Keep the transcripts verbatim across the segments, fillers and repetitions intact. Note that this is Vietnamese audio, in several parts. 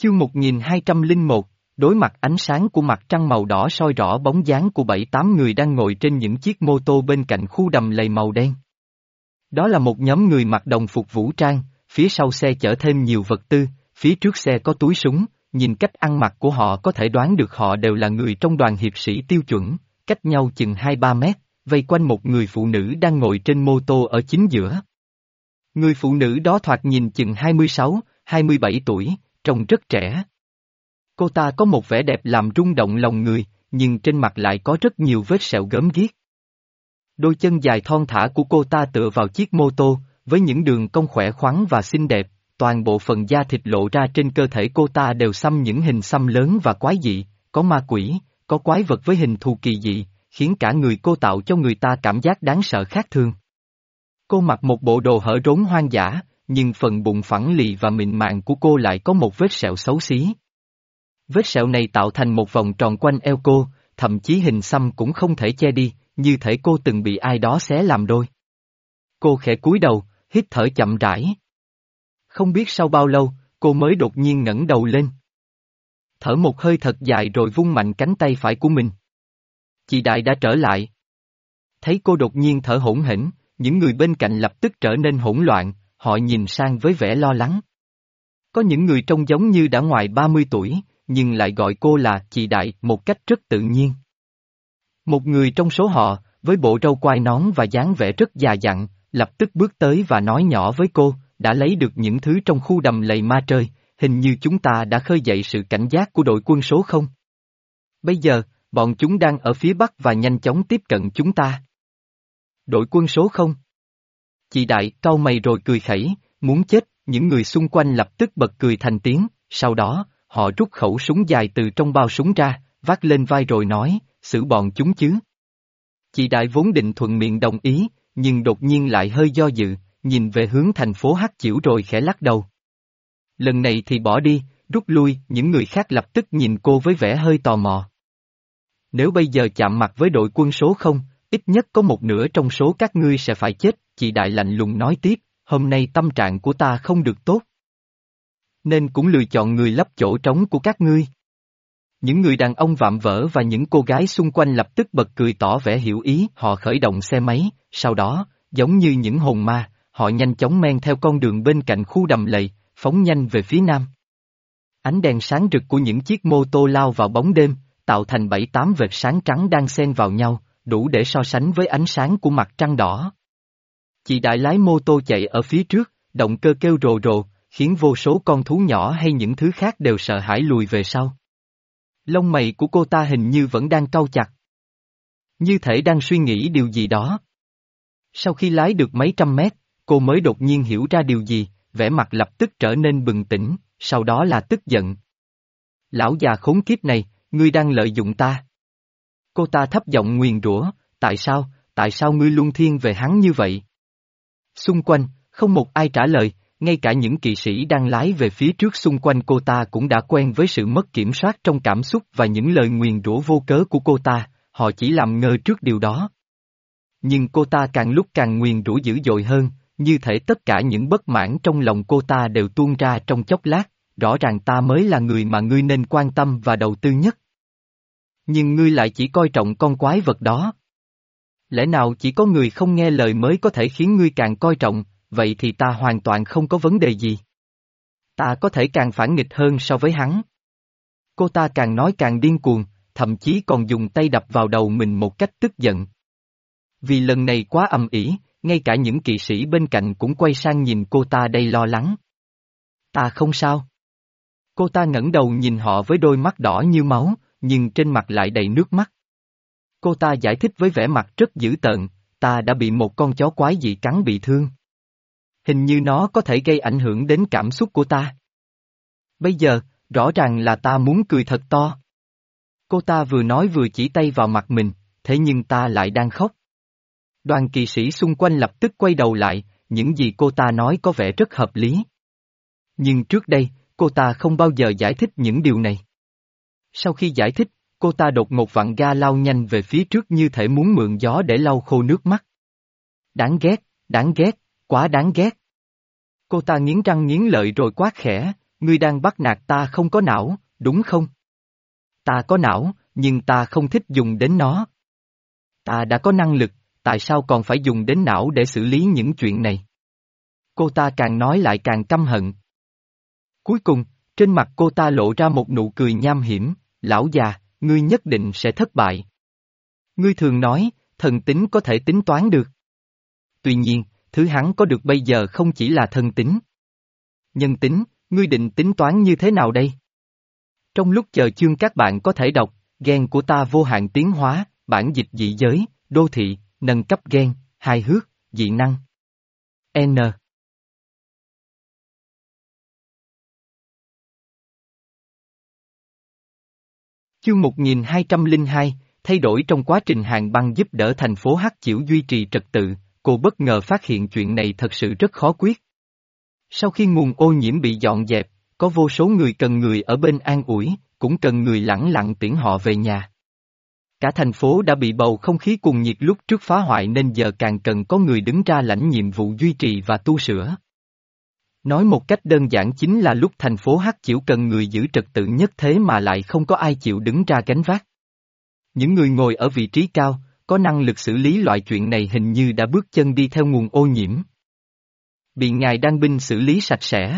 Chương một nghìn hai trăm lẻ một, đối mặt ánh sáng của mặt trăng màu đỏ soi rõ bóng dáng của bảy tám người đang ngồi trên những chiếc mô tô bên cạnh khu đầm lầy màu đen. Đó là một nhóm người mặc đồng phục vũ trang, phía sau xe chở thêm nhiều vật tư, phía trước xe có túi súng, nhìn cách ăn mặc của họ có thể đoán được họ đều là người trong đoàn hiệp sĩ tiêu chuẩn, cách nhau chừng hai ba mét, vây quanh một người phụ nữ đang ngồi trên mô tô ở chính giữa. Người phụ nữ đó thoạt nhìn chừng hai mươi sáu, hai mươi bảy tuổi, trông rất trẻ. Cô ta có một vẻ đẹp làm rung động lòng người, nhưng trên mặt lại có rất nhiều vết sẹo gớm ghiếc. Đôi chân dài thon thả của cô ta tựa vào chiếc mô tô, với những đường cong khỏe khoắn và xinh đẹp, toàn bộ phần da thịt lộ ra trên cơ thể cô ta đều xăm những hình xăm lớn và quái dị, có ma quỷ, có quái vật với hình thù kỳ dị, khiến cả người cô tạo cho người ta cảm giác đáng sợ khác thường. Cô mặc một bộ đồ hở rốn hoang dã, nhưng phần bụng phẳng lì và mịn màng của cô lại có một vết sẹo xấu xí. Vết sẹo này tạo thành một vòng tròn quanh eo cô, thậm chí hình xăm cũng không thể che đi, như thể cô từng bị ai đó xé làm đôi. Cô khẽ cúi đầu, hít thở chậm rãi. Không biết sau bao lâu, cô mới đột nhiên ngẩng đầu lên. Thở một hơi thật dài rồi vung mạnh cánh tay phải của mình. Chị Đại đã trở lại. Thấy cô đột nhiên thở hổn hển, những người bên cạnh lập tức trở nên hỗn loạn, họ nhìn sang với vẻ lo lắng. Có những người trông giống như đã ngoài ba mươi tuổi, nhưng lại gọi cô là chị Đại một cách rất tự nhiên. Một người trong số họ, với bộ râu quai nón và dáng vẻ rất già dặn, lập tức bước tới và nói nhỏ với cô, đã lấy được những thứ trong khu đầm lầy ma trời, hình như chúng ta đã khơi dậy sự cảnh giác của đội quân số không. Bây giờ, bọn chúng đang ở phía bắc và nhanh chóng tiếp cận chúng ta. Đội quân số không? Chị Đại cau mày rồi cười khẩy, muốn chết, những người xung quanh lập tức bật cười thành tiếng, sau đó, họ rút khẩu súng dài từ trong bao súng ra, vác lên vai rồi nói, xử bọn chúng chứ. Chị Đại vốn định thuận miệng đồng ý, nhưng đột nhiên lại hơi do dự, nhìn về hướng thành phố Hắc Chiểu rồi khẽ lắc đầu. Lần này thì bỏ đi, rút lui, những người khác lập tức nhìn cô với vẻ hơi tò mò. Nếu bây giờ chạm mặt với đội quân số không, ít nhất có một nửa trong số các ngươi sẽ phải chết, chị Đại lạnh lùng nói tiếp, hôm nay tâm trạng của ta không được tốt. Nên cũng lựa chọn người lấp chỗ trống của các ngươi. Những người đàn ông vạm vỡ và những cô gái xung quanh lập tức bật cười tỏ vẻ hiểu ý, họ khởi động xe máy, sau đó, giống như những hồn ma, họ nhanh chóng men theo con đường bên cạnh khu đầm lầy, phóng nhanh về phía nam. Ánh đèn sáng rực của những chiếc mô tô lao vào bóng đêm, tạo thành bảy tám vệt sáng trắng đang xen vào nhau, đủ để so sánh với ánh sáng của mặt trăng đỏ. Chị Đại lái mô tô chạy ở phía trước, động cơ kêu rồ rồ, khiến vô số con thú nhỏ hay những thứ khác đều sợ hãi lùi về sau. Lông mày của cô ta hình như vẫn đang cau chặt. Như thể đang suy nghĩ điều gì đó. Sau khi lái được mấy trăm mét, cô mới đột nhiên hiểu ra điều gì, vẻ mặt lập tức trở nên bừng tỉnh, sau đó là tức giận. Lão già khốn kiếp này, ngươi đang lợi dụng ta. Cô ta thấp giọng nguyền rủa, tại sao, tại sao ngươi luân phiên về hắn như vậy? Xung quanh, không một ai trả lời, ngay cả những kỵ sĩ đang lái về phía trước xung quanh cô ta cũng đã quen với sự mất kiểm soát trong cảm xúc và những lời nguyền rủa vô cớ của cô ta, họ chỉ làm ngơ trước điều đó. Nhưng cô ta càng lúc càng nguyền rủa dữ dội hơn, như thể tất cả những bất mãn trong lòng cô ta đều tuôn ra trong chốc lát, rõ ràng ta mới là người mà ngươi nên quan tâm và đầu tư nhất. Nhưng ngươi lại chỉ coi trọng con quái vật đó. Lẽ nào chỉ có người không nghe lời mới có thể khiến ngươi càng coi trọng, vậy thì ta hoàn toàn không có vấn đề gì. Ta có thể càng phản nghịch hơn so với hắn. Cô ta càng nói càng điên cuồng, thậm chí còn dùng tay đập vào đầu mình một cách tức giận. Vì lần này quá ầm ĩ, ngay cả những kỵ sĩ bên cạnh cũng quay sang nhìn cô ta đầy lo lắng. Ta không sao. Cô ta ngẩng đầu nhìn họ với đôi mắt đỏ như máu, nhưng trên mặt lại đầy nước mắt. Cô ta giải thích với vẻ mặt rất dữ tợn, ta đã bị một con chó quái dị cắn bị thương. Hình như nó có thể gây ảnh hưởng đến cảm xúc của ta. Bây giờ, rõ ràng là ta muốn cười thật to. Cô ta vừa nói vừa chỉ tay vào mặt mình, thế nhưng ta lại đang khóc. Đoàn kỵ sĩ xung quanh lập tức quay đầu lại, những gì cô ta nói có vẻ rất hợp lý. Nhưng trước đây, cô ta không bao giờ giải thích những điều này. Sau khi giải thích, cô ta đột ngột vặn ga lao nhanh về phía trước như thể muốn mượn gió để lau khô nước mắt. Đáng ghét, đáng ghét, quá đáng ghét. Cô ta nghiến răng nghiến lợi rồi quát khẽ, ngươi đang bắt nạt ta không có não, đúng không? Ta có não, nhưng ta không thích dùng đến nó. Ta đã có năng lực, tại sao còn phải dùng đến não để xử lý những chuyện này? Cô ta càng nói lại càng căm hận. Cuối cùng, trên mặt cô ta lộ ra một nụ cười nham hiểm, lão già, ngươi nhất định sẽ thất bại. Ngươi thường nói, thần tính có thể tính toán được. Tuy nhiên, thứ hắn có được bây giờ không chỉ là thần tính. Nhân tính, ngươi định tính toán như thế nào đây? Trong lúc chờ chương các bạn có thể đọc, gen của ta vô hạn tiến hóa, bản dịch dị giới, đô thị, nâng cấp gen, hài hước, dị năng. N. Chương một nghìn hai trăm lẻ hai, thay đổi trong quá trình Hàn Băng giúp đỡ thành phố Hắc Chiểu duy trì trật tự, cô bất ngờ phát hiện chuyện này thật sự rất khó quyết. Sau khi nguồn ô nhiễm bị dọn dẹp, có vô số người cần người ở bên an ủi, cũng cần người lẳng lặng tiễn họ về nhà. Cả thành phố đã bị bầu không khí cuồng nhiệt lúc trước phá hoại nên giờ càng cần có người đứng ra lãnh nhiệm vụ duy trì và tu sửa. Nói một cách đơn giản chính là lúc thành phố Hắc Chiểu cần người giữ trật tự nhất thế mà lại không có ai chịu đứng ra gánh vác. Những người ngồi ở vị trí cao, có năng lực xử lý loại chuyện này hình như đã bước chân đi theo nguồn ô nhiễm. Bị ngài đan binh xử lý sạch sẽ.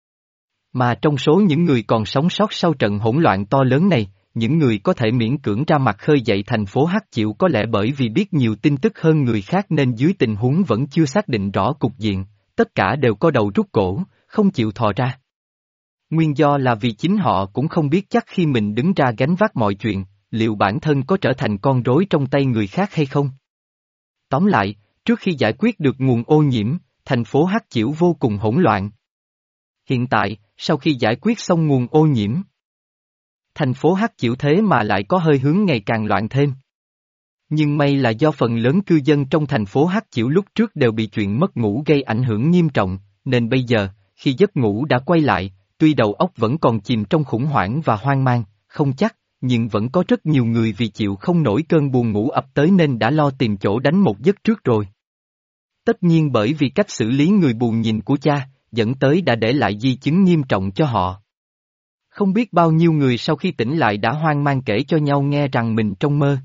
Mà trong số những người còn sống sót sau trận hỗn loạn to lớn này, những người có thể miễn cưỡng ra mặt khơi dậy thành phố Hắc Chiểu có lẽ bởi vì biết nhiều tin tức hơn người khác nên dưới tình huống vẫn chưa xác định rõ cục diện, tất cả đều co đầu rút cổ, không chịu thò ra. Nguyên do là vì chính họ cũng không biết chắc khi mình đứng ra gánh vác mọi chuyện, liệu bản thân có trở thành con rối trong tay người khác hay không? Tóm lại, trước khi giải quyết được nguồn ô nhiễm, thành phố Hắc Chiểu vô cùng hỗn loạn. Hiện tại, sau khi giải quyết xong nguồn ô nhiễm, thành phố Hắc Chiểu thế mà lại có hơi hướng ngày càng loạn thêm. Nhưng may là do phần lớn cư dân trong thành phố Hắc Chiểu lúc trước đều bị chuyện mất ngủ gây ảnh hưởng nghiêm trọng, nên bây giờ, khi giấc ngủ đã quay lại, tuy đầu óc vẫn còn chìm trong khủng hoảng và hoang mang, không chắc, nhưng vẫn có rất nhiều người vì chịu không nổi cơn buồn ngủ ập tới nên đã lo tìm chỗ đánh một giấc trước rồi. Tất nhiên bởi vì cách xử lý người buồn nhìn của cha, dẫn tới đã để lại di chứng nghiêm trọng cho họ. Không biết bao nhiêu người sau khi tỉnh lại đã hoang mang kể cho nhau nghe rằng mình trong mơ.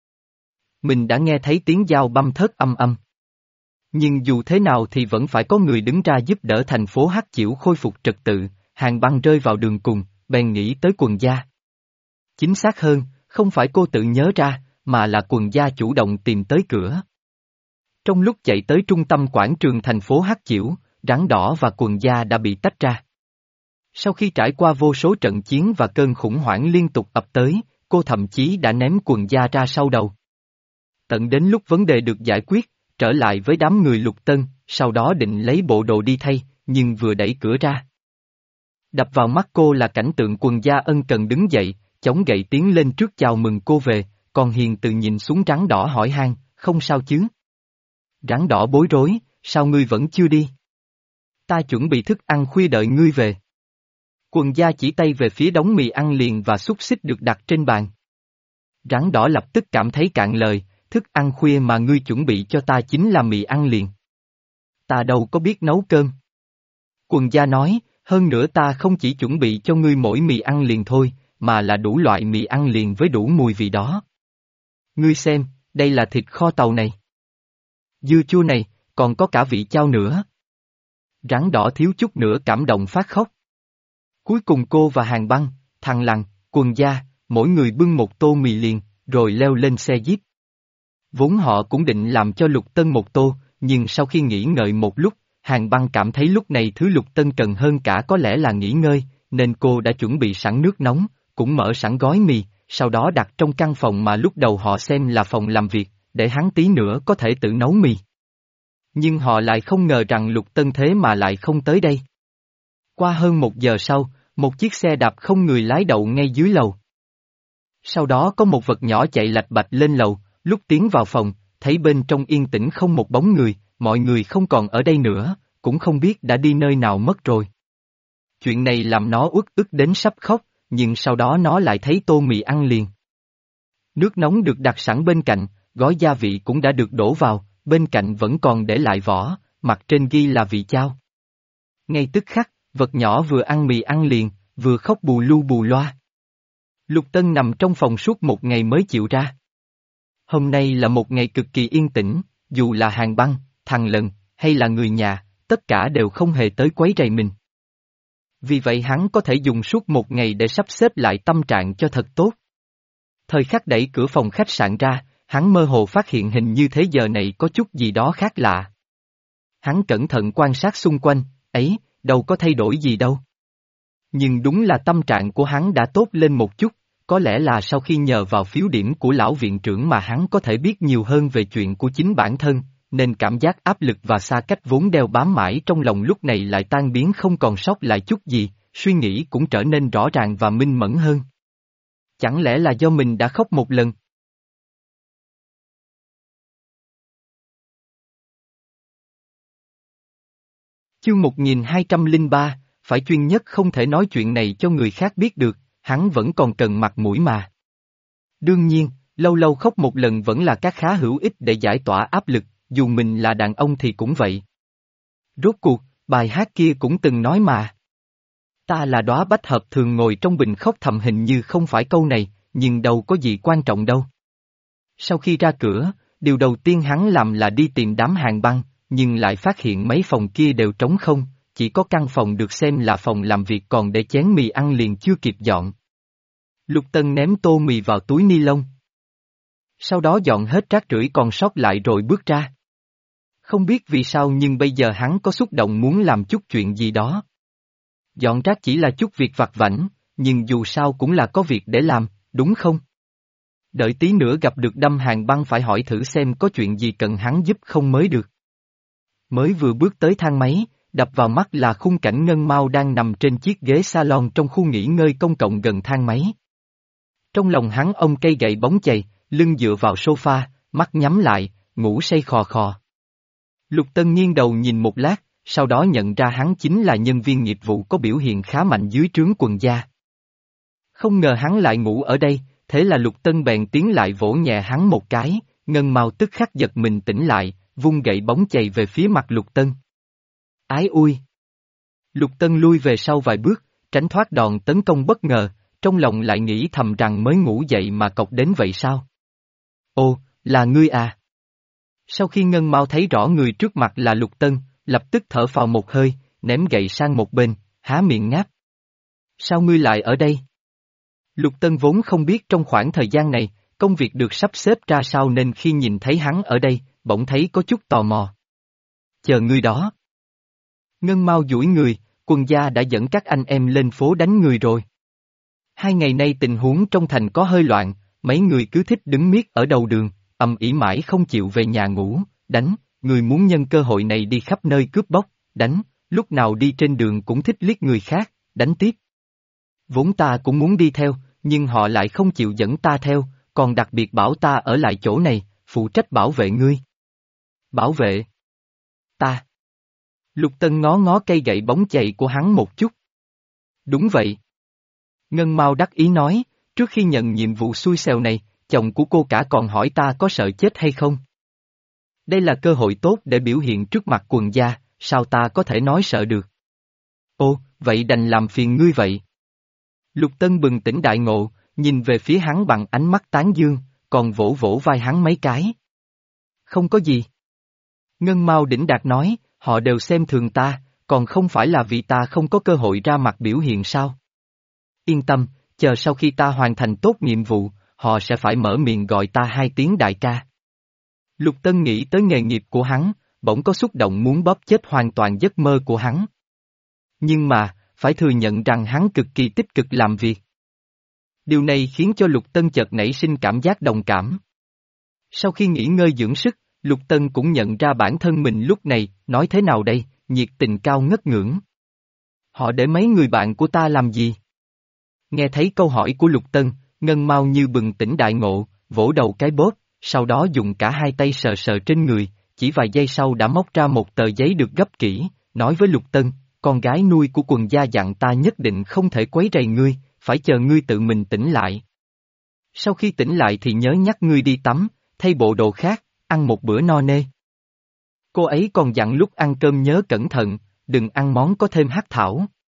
Mình đã nghe thấy tiếng dao băm thớt âm âm. Nhưng dù thế nào thì vẫn phải có người đứng ra giúp đỡ thành phố Hắc Chiểu khôi phục trật tự, Hàn Băng rơi vào đường cùng, bèn nghĩ tới Quần gia. Chính xác hơn, không phải cô tự nhớ ra, mà là Quần gia chủ động tìm tới cửa. Trong lúc chạy tới trung tâm quảng trường thành phố Hắc Chiểu, Rắn Đỏ và Quần gia đã bị tách ra. Sau khi trải qua vô số trận chiến và cơn khủng hoảng liên tục ập tới, cô thậm chí đã ném Quần gia ra sau đầu. Tận đến lúc vấn đề được giải quyết, trở lại với đám người Lục Tân, sau đó định lấy bộ đồ đi thay, nhưng vừa đẩy cửa ra. Đập vào mắt cô là cảnh tượng Quần gia ân cần đứng dậy, chống gậy tiến lên trước chào mừng cô về, còn Hiền từ nhìn xuống Rắn Đỏ hỏi han, không sao chứ? Rắn Đỏ bối rối, sao ngươi vẫn chưa đi? Ta chuẩn bị thức ăn khuya đợi ngươi về. Quần gia chỉ tay về phía đống mì ăn liền và xúc xích được đặt trên bàn. Rắn Đỏ lập tức cảm thấy cạn lời, thức ăn khuya mà ngươi chuẩn bị cho ta chính là mì ăn liền. Ta đâu có biết nấu cơm. Quần gia nói, hơn nữa ta không chỉ chuẩn bị cho ngươi mỗi mì ăn liền thôi, mà là đủ loại mì ăn liền với đủ mùi vị đó. Ngươi xem, đây là thịt kho tàu này. Dưa chua này, còn có cả vị chao nữa. Rắn Đỏ thiếu chút nữa cảm động phát khóc. Cuối cùng cô và Hàn Băng, Thằng Lằn, Quần gia, mỗi người bưng một tô mì liền, rồi leo lên xe jeep. Vốn họ cũng định làm cho Lục Tân một tô, nhưng sau khi nghĩ ngợi một lúc, Hàn Băng cảm thấy lúc này thứ Lục Tân cần hơn cả có lẽ là nghỉ ngơi, nên cô đã chuẩn bị sẵn nước nóng, cũng mở sẵn gói mì, sau đó đặt trong căn phòng mà lúc đầu họ xem là phòng làm việc, để hắn tí nữa có thể tự nấu mì. Nhưng họ lại không ngờ rằng Lục Tân thế mà lại không tới đây. Qua hơn một giờ sau, một chiếc xe đạp không người lái đậu ngay dưới lầu. Sau đó có một vật nhỏ chạy lạch bạch lên lầu, lúc tiến vào phòng, thấy bên trong yên tĩnh không một bóng người, mọi người không còn ở đây nữa, cũng không biết đã đi nơi nào mất rồi. Chuyện này làm nó uất ức đến sắp khóc, nhưng sau đó nó lại thấy tô mì ăn liền. Nước nóng được đặt sẵn bên cạnh, gói gia vị cũng đã được đổ vào, bên cạnh vẫn còn để lại vỏ, mặt trên ghi là vị chao. Ngay tức khắc, Vật nhỏ vừa ăn mì ăn liền, vừa khóc bù lu bù loa. Lục Tân nằm trong phòng suốt một ngày mới chịu ra. Hôm nay là một ngày cực kỳ yên tĩnh, dù là Hàng Băng, thằng Lần, hay là người nhà, tất cả đều không hề tới quấy rầy mình. Vì vậy hắn có thể dùng suốt một ngày để sắp xếp lại tâm trạng cho thật tốt. Thời khắc đẩy cửa phòng khách sạn ra, hắn mơ hồ phát hiện hình như thế giờ này có chút gì đó khác lạ. Hắn cẩn thận quan sát xung quanh, ấy, đâu có thay đổi gì đâu. Nhưng đúng là tâm trạng của hắn đã tốt lên một chút, có lẽ là sau khi nhờ vào phiếu điểm của lão viện trưởng mà hắn có thể biết nhiều hơn về chuyện của chính bản thân, nên cảm giác áp lực và xa cách vốn đeo bám mãi trong lòng lúc này lại tan biến không còn sót lại chút gì, suy nghĩ cũng trở nên rõ ràng và minh mẫn hơn. Chẳng lẽ là do mình đã khóc một lần? Chương một nghìn hai trăm lẻ ba, phải chuyên nhất không thể nói chuyện này cho người khác biết được, hắn vẫn còn cần mặt mũi mà. Đương nhiên, lâu lâu khóc một lần vẫn là các khá hữu ích để giải tỏa áp lực, dù mình là đàn ông thì cũng vậy. Rốt cuộc, bài hát kia cũng từng nói mà. Ta là đóa bách hợp thường ngồi trong bình khóc thầm, hình như không phải câu này, nhưng đâu có gì quan trọng đâu. Sau khi ra cửa, điều đầu tiên hắn làm là đi tìm đám Hàng Băng, nhưng lại phát hiện mấy phòng kia đều trống không, chỉ có căn phòng được xem là phòng làm việc còn để chén mì ăn liền chưa kịp dọn. Lục Tân ném tô mì vào túi ni lông. Sau đó dọn hết rác rưởi còn sót lại rồi bước ra. Không biết vì sao nhưng bây giờ hắn có xúc động muốn làm chút chuyện gì đó. Dọn rác chỉ là chút việc vặt vãnh, nhưng dù sao cũng là có việc để làm, đúng không? Đợi tí nữa gặp được đâm Hàng Băng phải hỏi thử xem có chuyện gì cần hắn giúp không mới được. Mới vừa bước tới thang máy, đập vào mắt là khung cảnh Ngân Mao đang nằm trên chiếc ghế salon trong khu nghỉ ngơi công cộng gần thang máy. Trong lòng hắn ôm cây gậy bóng chày, lưng dựa vào sofa, mắt nhắm lại, ngủ say khò khò. Lục Tân nghiêng đầu nhìn một lát, sau đó nhận ra hắn chính là nhân viên nghiệp vụ có biểu hiện khá mạnh dưới trướng Quần gia. Không ngờ hắn lại ngủ ở đây, thế là Lục Tân bèn tiến lại vỗ nhẹ hắn một cái, Ngân Mao tức khắc giật mình tỉnh lại, vung gậy bóng chày về phía mặt Lục Tân. Ái ui! Lục Tân lui về sau vài bước, tránh thoát đòn tấn công bất ngờ, trong lòng lại nghĩ thầm rằng mới ngủ dậy mà cọc đến vậy sao? Ồ, là ngươi à? Sau khi Ngân Mao thấy rõ người trước mặt là Lục Tân, lập tức thở phào một hơi, ném gậy sang một bên, há miệng ngáp. Sao ngươi lại ở đây? Lục Tân vốn không biết trong khoảng thời gian này, công việc được sắp xếp ra sao nên khi nhìn thấy hắn ở đây, bỗng thấy có chút tò mò. Chờ ngươi đó. Ngân Mao duỗi người, Quần gia đã dẫn các anh em lên phố đánh người rồi. Hai ngày nay tình huống trong thành có hơi loạn, mấy người cứ thích đứng miết ở đầu đường, ầm ĩ mãi không chịu về nhà ngủ, đánh, người muốn nhân cơ hội này đi khắp nơi cướp bóc, đánh, lúc nào đi trên đường cũng thích liếc người khác, đánh tiếp. Vốn ta cũng muốn đi theo, nhưng họ lại không chịu dẫn ta theo, còn đặc biệt bảo ta ở lại chỗ này, phụ trách bảo vệ ngươi. Bảo vệ? Ta. Lục Tân ngó ngó cây gậy bóng chày của hắn một chút. Đúng vậy. Ngân Mao đắc ý nói, trước khi nhận nhiệm vụ xui xẻo này, chồng của cô cả còn hỏi ta có sợ chết hay không. Đây là cơ hội tốt để biểu hiện trước mặt Quần gia, sao ta có thể nói sợ được. Ô, vậy đành làm phiền ngươi vậy. Lục Tân bừng tỉnh đại ngộ, nhìn về phía hắn bằng ánh mắt tán dương, còn vỗ vỗ vai hắn mấy cái. Không có gì. Ngân Mao đỉnh đạt nói, họ đều xem thường ta, còn không phải là vì ta không có cơ hội ra mặt biểu hiện sao. Yên tâm, chờ sau khi ta hoàn thành tốt nhiệm vụ, họ sẽ phải mở miệng gọi ta hai tiếng đại ca. Lục Tân nghĩ tới nghề nghiệp của hắn, bỗng có xúc động muốn bóp chết hoàn toàn giấc mơ của hắn. Nhưng mà, phải thừa nhận rằng hắn cực kỳ tích cực làm việc. Điều này khiến cho Lục Tân chợt nảy sinh cảm giác đồng cảm. Sau khi nghỉ ngơi dưỡng sức, Lục Tân cũng nhận ra bản thân mình lúc này, nói thế nào đây, nhiệt tình cao ngất ngưỡng. Họ để mấy người bạn của ta làm gì? Nghe thấy câu hỏi của Lục Tân, Ngân Mao như bừng tỉnh đại ngộ, vỗ đầu cái bóp, sau đó dùng cả hai tay sờ sờ trên người, chỉ vài giây sau đã móc ra một tờ giấy được gấp kỹ, nói với Lục Tân, con gái nuôi của Quần gia dặn ta nhất định không thể quấy rầy ngươi, phải chờ ngươi tự mình tỉnh lại. Sau khi tỉnh lại thì nhớ nhắc ngươi đi tắm, thay bộ đồ khác, ăn một bữa no nê. Cô ấy còn dặn lúc ăn cơm nhớ cẩn thận, đừng ăn món có thêm hắc thảo.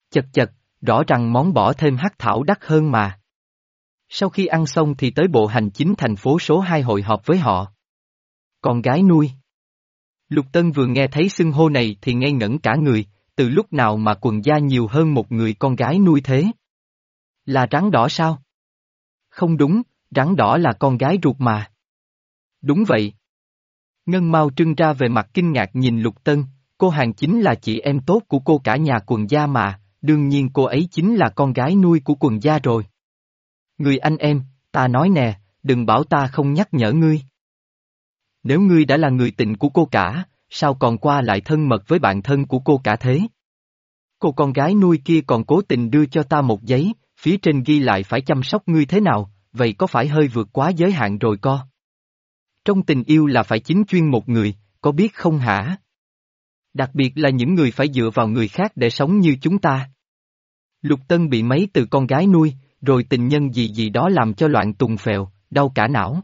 Chật chật, rõ ràng món bỏ thêm hắc thảo đắt hơn mà. Sau khi ăn xong thì tới bộ hành chính thành phố số hai hội họp với họ. Con gái nuôi. Lục Tân vừa nghe thấy xưng hô này thì ngây ngẩn cả người, từ lúc nào mà quần gia nhiều hơn một người con gái nuôi thế? Là rắn đỏ sao? Không đúng, rắn đỏ là con gái ruột mà. Đúng vậy. Ngân Mao trưng ra về mặt kinh ngạc nhìn Lục Tân, cô hàng chính là chị em tốt của cô cả nhà quần gia mà, đương nhiên cô ấy chính là con gái nuôi của quần gia rồi. Người anh em, ta nói nè, đừng bảo ta không nhắc nhở ngươi. Nếu ngươi đã là người tình của cô cả, sao còn qua lại thân mật với bạn thân của cô cả thế? Cô con gái nuôi kia còn cố tình đưa cho ta một giấy, phía trên ghi lại phải chăm sóc ngươi thế nào, vậy có phải hơi vượt quá giới hạn rồi co? Trong tình yêu là phải chính chuyên một người, có biết không hả? Đặc biệt là những người phải dựa vào người khác để sống như chúng ta. Lục Tân bị mấy từ con gái nuôi, rồi tình nhân gì gì đó làm cho loạn tùng phèo, đau cả não.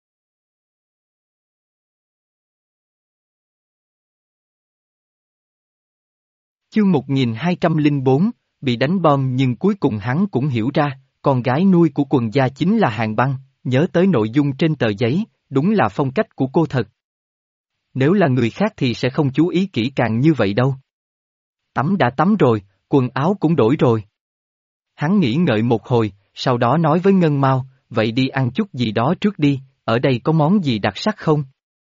Chương một nghìn hai trăm lẻ bốn, bị đánh bom nhưng cuối cùng hắn cũng hiểu ra, con gái nuôi của quần gia chính là Hàn Băng, nhớ tới nội dung trên tờ giấy, đúng là phong cách của cô thật. Nếu là người khác thì sẽ không chú ý kỹ càng như vậy đâu. Tắm đã tắm rồi, quần áo cũng đổi rồi. Hắn nghĩ ngợi một hồi, sau đó nói với Ngân Mao, vậy đi ăn chút gì đó trước đi, ở đây có món gì đặc sắc không?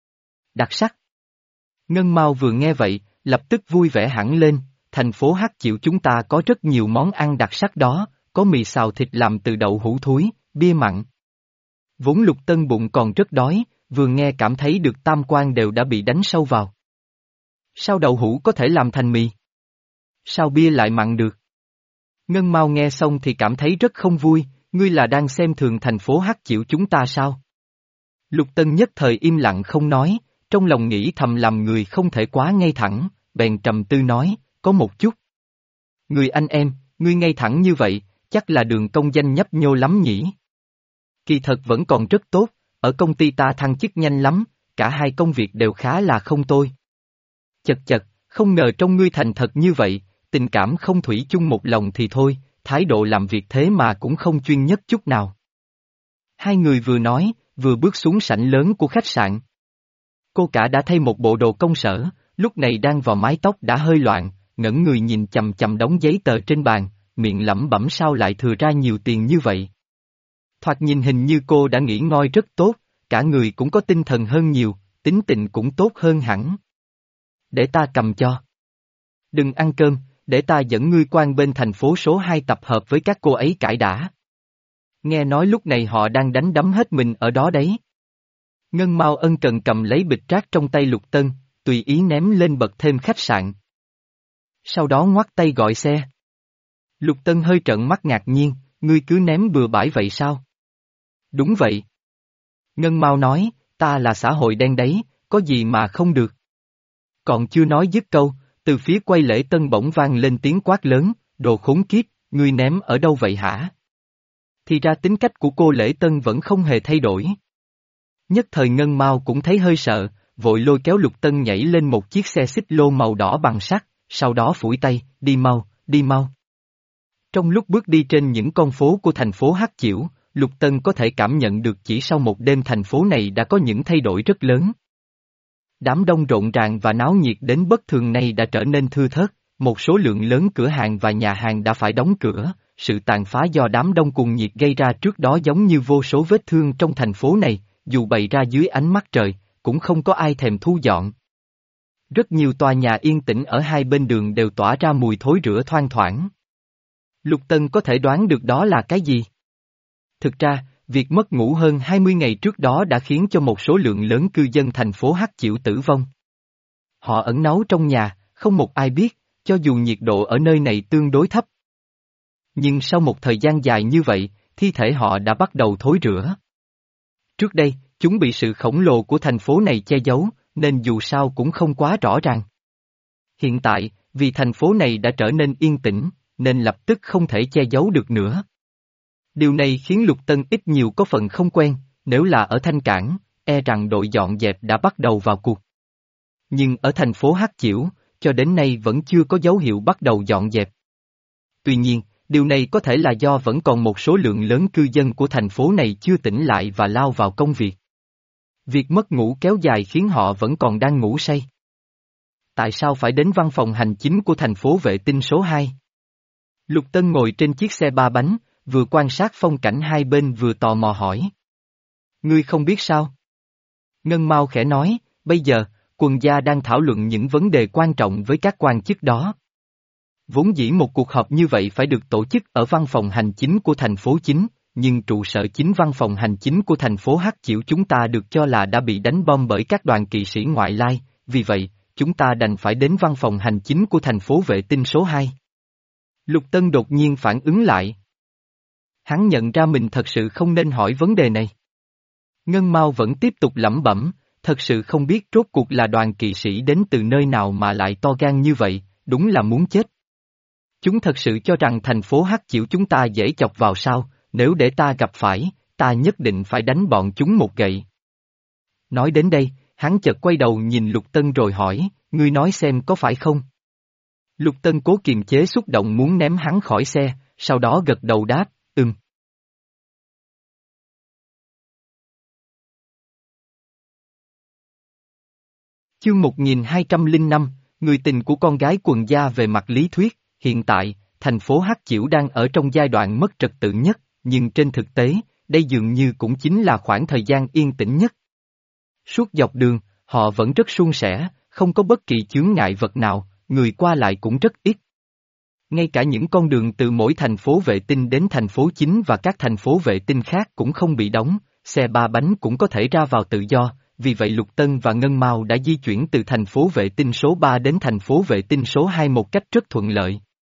Đặc sắc? Ngân Mao vừa nghe vậy, lập tức vui vẻ hẳn lên, thành phố Hắc Chiểu chúng ta có rất nhiều món ăn đặc sắc đó, có mì xào thịt làm từ đậu hũ thúi, bia mặn. Vốn Lục Tân bụng còn rất đói, vừa nghe cảm thấy được tam quan đều đã bị đánh sâu vào. Sao đậu hũ có thể làm thành mì? Sao bia lại mặn được? Ngân Mao nghe xong thì cảm thấy rất không vui, ngươi là đang xem thường thành phố Hắc Chiểu chúng ta sao? Lục Tân nhất thời im lặng không nói, trong lòng nghĩ thầm làm người không thể quá ngay thẳng, bèn trầm tư nói, có một chút. Người anh em, ngươi ngay thẳng như vậy, chắc là Đường công danh nhấp nhô lắm nhỉ? Kỳ thật vẫn còn rất tốt, ở công ty ta thăng chức nhanh lắm, cả hai công việc đều khá là không tồi. Chật chật, không ngờ trong ngươi thành thật như vậy, tình cảm không thủy chung một lòng thì thôi, thái độ làm việc thế mà cũng không chuyên nhất chút nào. Hai người vừa nói, vừa bước xuống sảnh lớn của khách sạn. Cô cả đã thay một bộ đồ công sở, lúc này đang vào mái tóc đã hơi loạn, ngẩng người nhìn chằm chằm đống giấy tờ trên bàn, miệng lẩm bẩm sao lại thừa ra nhiều tiền như vậy. Thoạt nhìn hình như cô đã nghỉ ngơi rất tốt, cả người cũng có tinh thần hơn nhiều, tính tình cũng tốt hơn hẳn. Để ta cầm cho. Đừng ăn cơm, để ta dẫn ngươi qua bên thành phố số hai tập hợp với các cô ấy cãi đã. Nghe nói lúc này họ đang đánh đấm hết mình ở đó đấy. Ngân Mao ân cần cầm lấy bịch rác trong tay Lục Tân, tùy ý ném lên bậc thêm khách sạn. Sau đó ngoắt tay gọi xe. Lục Tân hơi trợn mắt ngạc nhiên, ngươi cứ ném bừa bãi vậy sao? Đúng vậy. Ngân Mao nói, ta là xã hội đen đấy, có gì mà không được. Còn chưa nói dứt câu, từ phía quay lễ tân bỗng vang lên tiếng quát lớn, đồ khốn kiếp, ngươi ném ở đâu vậy hả? Thì ra tính cách của cô lễ tân vẫn không hề thay đổi. Nhất thời Ngân Mao cũng thấy hơi sợ, vội lôi kéo Lục Tân nhảy lên một chiếc xe xích lô màu đỏ bằng sắt, sau đó phủi tay, đi mau, đi mau. Trong lúc bước đi trên những con phố của thành phố Hắc Chiểu, Lục Tân có thể cảm nhận được chỉ sau một đêm thành phố này đã có những thay đổi rất lớn. Đám đông rộn ràng và náo nhiệt đến bất thường này đã trở nên thưa thớt, một số lượng lớn cửa hàng và nhà hàng đã phải đóng cửa, sự tàn phá do đám đông cuồng nhiệt gây ra trước đó giống như vô số vết thương trong thành phố này, dù bày ra dưới ánh mắt trời, cũng không có ai thèm thu dọn. Rất nhiều tòa nhà yên tĩnh ở hai bên đường đều tỏa ra mùi thối rữa thoang thoảng. Lục Tân có thể đoán được đó là cái gì? Thực ra, việc mất ngủ hơn hai mươi ngày trước đó đã khiến cho một số lượng lớn cư dân thành phố Hắc Chiểu tử vong. Họ ẩn náu trong nhà, không một ai biết, cho dù nhiệt độ ở nơi này tương đối thấp. Nhưng sau một thời gian dài như vậy, thi thể họ đã bắt đầu thối rữa. Trước đây, chúng bị sự khổng lồ của thành phố này che giấu, nên dù sao cũng không quá rõ ràng. Hiện tại, vì thành phố này đã trở nên yên tĩnh, nên lập tức không thể che giấu được nữa. Điều này khiến Lục Tân ít nhiều có phần không quen, nếu là ở Thanh Cảng, e rằng đội dọn dẹp đã bắt đầu vào cuộc. Nhưng ở thành phố Hắc Chiểu, cho đến nay vẫn chưa có dấu hiệu bắt đầu dọn dẹp. Tuy nhiên, điều này có thể là do vẫn còn một số lượng lớn cư dân của thành phố này chưa tỉnh lại và lao vào công việc. Việc mất ngủ kéo dài khiến họ vẫn còn đang ngủ say. Tại sao phải đến văn phòng hành chính của thành phố vệ tinh số hai? Lục Tân ngồi trên chiếc xe ba bánh, vừa quan sát phong cảnh hai bên vừa tò mò hỏi. Ngươi không biết sao? Ngân Mao khẽ nói, bây giờ, quần gia đang thảo luận những vấn đề quan trọng với các quan chức đó. Vốn dĩ một cuộc họp như vậy phải được tổ chức ở văn phòng hành chính của thành phố chính, nhưng trụ sở chính văn phòng hành chính của thành phố Hắc Chiểu chúng ta được cho là đã bị đánh bom bởi các đoàn kỵ sĩ ngoại lai, vì vậy, chúng ta đành phải đến văn phòng hành chính của thành phố vệ tinh số hai. Lục Tân đột nhiên phản ứng lại. Hắn nhận ra mình thật sự không nên hỏi vấn đề này. Ngân Mao vẫn tiếp tục lẩm bẩm, thật sự không biết rốt cuộc là đoàn kỵ sĩ đến từ nơi nào mà lại to gan như vậy, đúng là muốn chết. Chúng thật sự cho rằng thành phố Hắc Chiểu chúng ta dễ chọc vào sao, nếu để ta gặp phải, ta nhất định phải đánh bọn chúng một gậy. Nói đến đây, hắn chợt quay đầu nhìn Lục Tân rồi hỏi, ngươi nói xem có phải không? Lục Tân cố kiềm chế xúc động muốn ném hắn khỏi xe, sau đó gật đầu đáp, ừm. Chương một nghìn hai trăm lẻ năm, người tình của con gái quần gia. Về mặt lý thuyết, hiện tại, thành phố Hắc Chiểu đang ở trong giai đoạn mất trật tự nhất, nhưng trên thực tế, đây dường như cũng chính là khoảng thời gian yên tĩnh nhất. Suốt dọc đường, họ vẫn rất suôn sẻ, không có bất kỳ chướng ngại vật nào, người qua lại cũng rất ít. Ngay cả những con đường từ mỗi thành phố vệ tinh đến thành phố chính và các thành phố vệ tinh khác cũng không bị đóng, xe ba bánh cũng có thể ra vào tự do, vì vậy Lục Tân và Ngân Mao đã di chuyển từ thành phố vệ tinh số ba đến thành phố vệ tinh số hai một cách rất thuận lợi.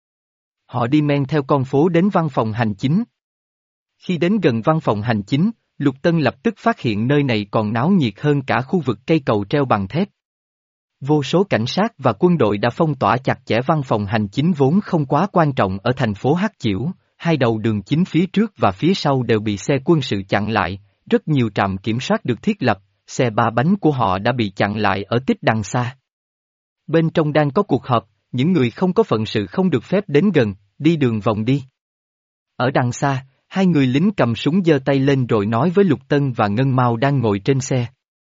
Họ đi men theo con phố đến văn phòng hành chính. Khi đến gần văn phòng hành chính, Lục Tân lập tức phát hiện nơi này còn náo nhiệt hơn cả khu vực cây cầu treo bằng thép. Vô số cảnh sát và quân đội đã phong tỏa chặt chẽ văn phòng hành chính vốn không quá quan trọng ở thành phố Hắc Chiểu, hai đầu đường chính phía trước và phía sau đều bị xe quân sự chặn lại, rất nhiều trạm kiểm soát được thiết lập, xe ba bánh của họ đã bị chặn lại ở tít đằng xa. Bên trong đang có cuộc họp, những người không có phận sự không được phép đến gần, đi đường vòng đi. Ở đằng xa, hai người lính cầm súng giơ tay lên rồi nói với Lục Tân và Ngân Mao đang ngồi trên xe.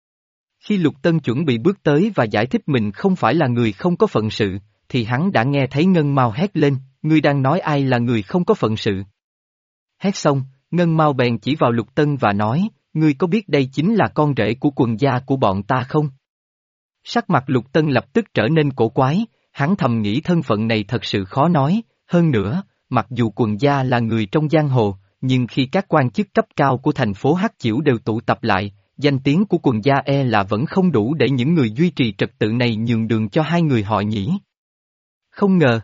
Khi Lục Tân chuẩn bị bước tới và giải thích mình không phải là người không có phận sự, thì hắn đã nghe thấy Ngân Mao hét lên, ngươi đang nói ai là người không có phận sự. Hét xong, Ngân Mao bèn chỉ vào Lục Tân và nói, ngươi có biết đây chính là con rể của quần gia của bọn ta không? Sắc mặt Lục Tân lập tức trở nên cổ quái, hắn thầm nghĩ thân phận này thật sự khó nói, hơn nữa, mặc dù quần gia là người trong giang hồ, nhưng khi các quan chức cấp cao của thành phố Hắc Chiểu đều tụ tập lại, danh tiếng của quần gia e là vẫn không đủ để những người duy trì trật tự này nhường đường cho hai người họ nhỉ. Không ngờ.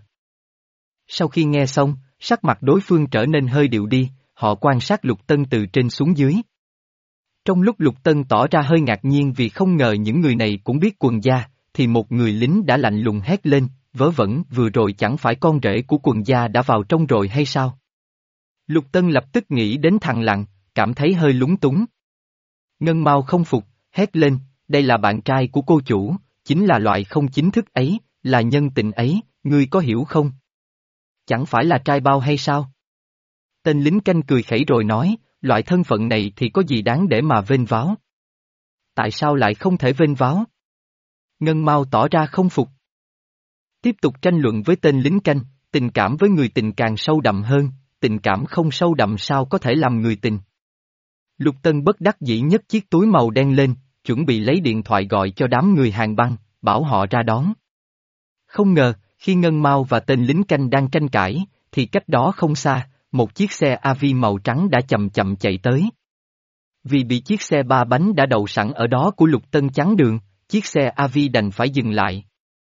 Sau khi nghe xong, sắc mặt đối phương trở nên hơi điệu đi, họ quan sát Lục Tân từ trên xuống dưới. Trong lúc Lục Tân tỏ ra hơi ngạc nhiên vì không ngờ những người này cũng biết quần gia, thì một người lính đã lạnh lùng hét lên, vớ vẩn vừa rồi chẳng phải con rể của quần gia đã vào trong rồi hay sao? Lục Tân lập tức nghĩ đến thằng Lặng, cảm thấy hơi lúng túng. Ngân Mao không phục, hét lên, đây là bạn trai của cô chủ, chính là loại không chính thức ấy, là nhân tình ấy, ngươi có hiểu không? Chẳng phải là trai bao hay sao? Tên lính canh cười khẩy rồi nói, loại thân phận này thì có gì đáng để mà vênh váo? Tại sao lại không thể vênh váo? Ngân Mao tỏ ra không phục. Tiếp tục tranh luận với tên lính canh, tình cảm với người tình càng sâu đậm hơn, tình cảm không sâu đậm sao có thể làm người tình. Lục Tân bất đắc dĩ nhấc chiếc túi màu đen lên, chuẩn bị lấy điện thoại gọi cho đám người hàng băng, bảo họ ra đón. Không ngờ, khi Ngân Mao và tên lính canh đang tranh cãi, thì cách đó không xa, một chiếc xe a vê màu trắng đã chậm chậm chạy tới. Vì bị chiếc xe ba bánh đã đậu sẵn ở đó của Lục Tân chắn đường, chiếc xe a vê đành phải dừng lại.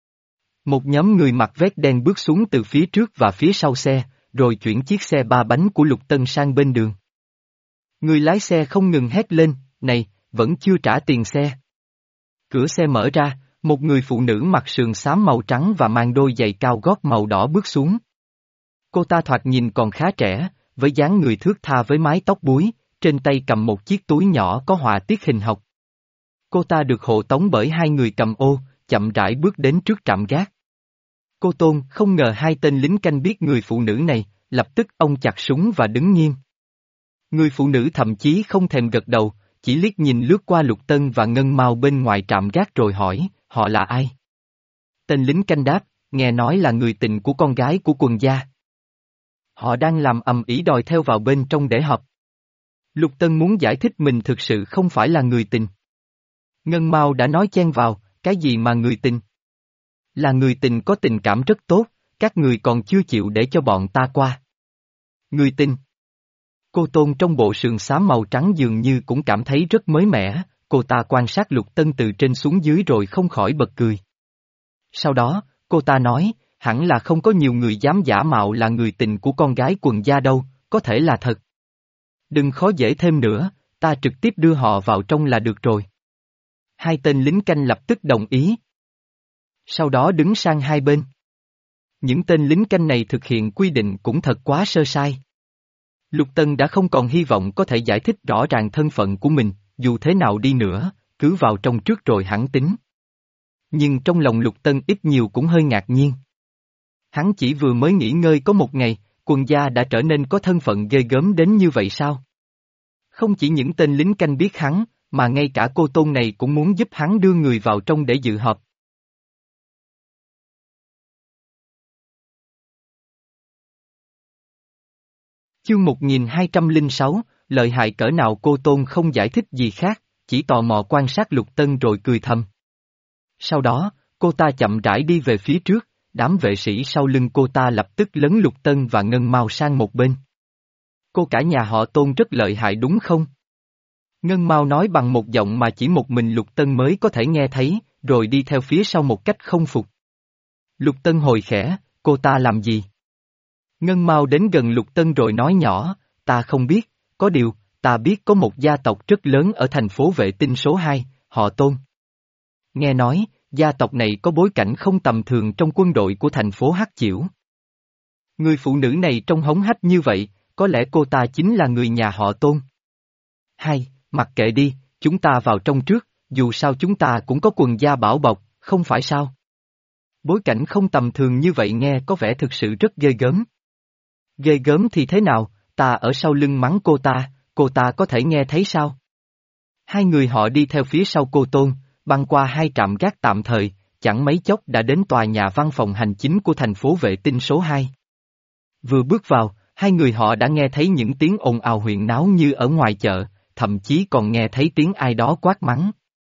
Một nhóm người mặc vest đen bước xuống từ phía trước và phía sau xe, rồi chuyển chiếc xe ba bánh của Lục Tân sang bên đường. Người lái xe không ngừng hét lên, này, vẫn chưa trả tiền xe. Cửa xe mở ra, một người phụ nữ mặc sườn xám màu trắng và mang đôi giày cao gót màu đỏ bước xuống. Cô ta thoạt nhìn còn khá trẻ, với dáng người thướt tha với mái tóc búi, trên tay cầm một chiếc túi nhỏ có họa tiết hình học. Cô ta được hộ tống bởi hai người cầm ô, chậm rãi bước đến trước trạm gác. Cô Tôn không ngờ hai tên lính canh biết người phụ nữ này, lập tức ông chặt súng và đứng nghiêm. Người phụ nữ thậm chí không thèm gật đầu, chỉ liếc nhìn lướt qua Lục Tân và Ngân Mao bên ngoài trạm gác rồi hỏi, họ là ai? Tên lính canh đáp, nghe nói là người tình của con gái của quần gia. Họ đang làm ầm ĩ đòi theo vào bên trong để họp. Lục Tân muốn giải thích mình thực sự không phải là người tình. Ngân Mao đã nói chen vào, cái gì mà người tình? Là người tình có tình cảm rất tốt, các người còn chưa chịu để cho bọn ta qua. Người tình. Cô Tôn trong bộ sườn xám màu trắng dường như cũng cảm thấy rất mới mẻ, cô ta quan sát Lục Tân từ trên xuống dưới rồi không khỏi bật cười. Sau đó, cô ta nói, hẳn là không có nhiều người dám giả mạo là người tình của con gái quần gia đâu, có thể là thật. Đừng khó dễ thêm nữa, ta trực tiếp đưa họ vào trong là được rồi. Hai tên lính canh lập tức đồng ý. Sau đó đứng sang hai bên. Những tên lính canh này thực hiện quy định cũng thật quá sơ sai. Lục Tân đã không còn hy vọng có thể giải thích rõ ràng thân phận của mình, dù thế nào đi nữa, cứ vào trong trước rồi hẳn tính. Nhưng trong lòng Lục Tân ít nhiều cũng hơi ngạc nhiên. Hắn chỉ vừa mới nghỉ ngơi có một ngày, quần gia đã trở nên có thân phận ghê gớm đến như vậy sao? Không chỉ những tên lính canh biết hắn, mà ngay cả cô Tôn này cũng muốn giúp hắn đưa người vào trong để dự họp. Chương một nghìn hai trăm lẻ sáu, lợi hại cỡ nào cô Tôn không giải thích gì khác, chỉ tò mò quan sát Lục Tân rồi cười thầm. Sau đó, cô ta chậm rãi đi về phía trước, đám vệ sĩ sau lưng cô ta lập tức lấn Lục Tân và Ngân Mao sang một bên. Cô cả nhà họ Tôn rất lợi hại đúng không? Ngân Mao nói bằng một giọng mà chỉ một mình Lục Tân mới có thể nghe thấy, rồi đi theo phía sau một cách không phục. Lục Tân hồi khẽ, cô ta làm gì? Ngân Mao đến gần Lục Tân rồi nói nhỏ, ta không biết, có điều, ta biết có một gia tộc rất lớn ở thành phố Vệ Tinh số hai, họ Tôn. Nghe nói, gia tộc này có bối cảnh không tầm thường trong quân đội của thành phố Hắc Chiểu. Người phụ nữ này trông hống hách như vậy, có lẽ cô ta chính là người nhà họ Tôn. Hay, mặc kệ đi, chúng ta vào trong trước, dù sao chúng ta cũng có quần gia bảo bọc, không phải sao? Bối cảnh không tầm thường như vậy nghe có vẻ thực sự rất ghê gớm. Ghê gớm thì thế nào, ta ở sau lưng mắng cô ta, cô ta có thể nghe thấy sao? Hai người họ đi theo phía sau cô Tôn, băng qua hai trạm gác tạm thời, chẳng mấy chốc đã đến tòa nhà văn phòng hành chính của thành phố Vệ Tinh số hai. Vừa bước vào, hai người họ đã nghe thấy những tiếng ồn ào huyên náo như ở ngoài chợ, thậm chí còn nghe thấy tiếng ai đó quát mắng.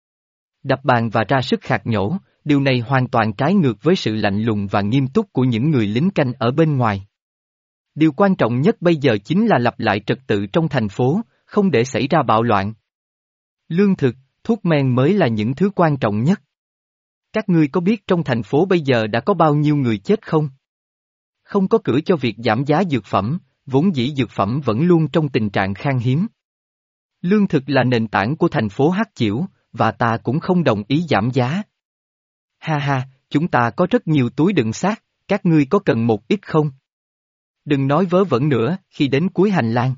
Đập bàn và ra sức khạc nhổ, điều này hoàn toàn trái ngược với sự lạnh lùng và nghiêm túc của những người lính canh ở bên ngoài. Điều quan trọng nhất bây giờ chính là lập lại trật tự trong thành phố, không để xảy ra bạo loạn. Lương thực, thuốc men mới là những thứ quan trọng nhất. Các ngươi có biết trong thành phố bây giờ đã có bao nhiêu người chết không? Không có cửa cho việc giảm giá dược phẩm, vốn dĩ dược phẩm vẫn luôn trong tình trạng khan hiếm. Lương thực là nền tảng của thành phố Hắc Chiểu, và ta cũng không đồng ý giảm giá. Ha ha, chúng ta có rất nhiều túi đựng xác, các ngươi có cần một ít không? Đừng nói vớ vẩn nữa, khi đến cuối hành lang.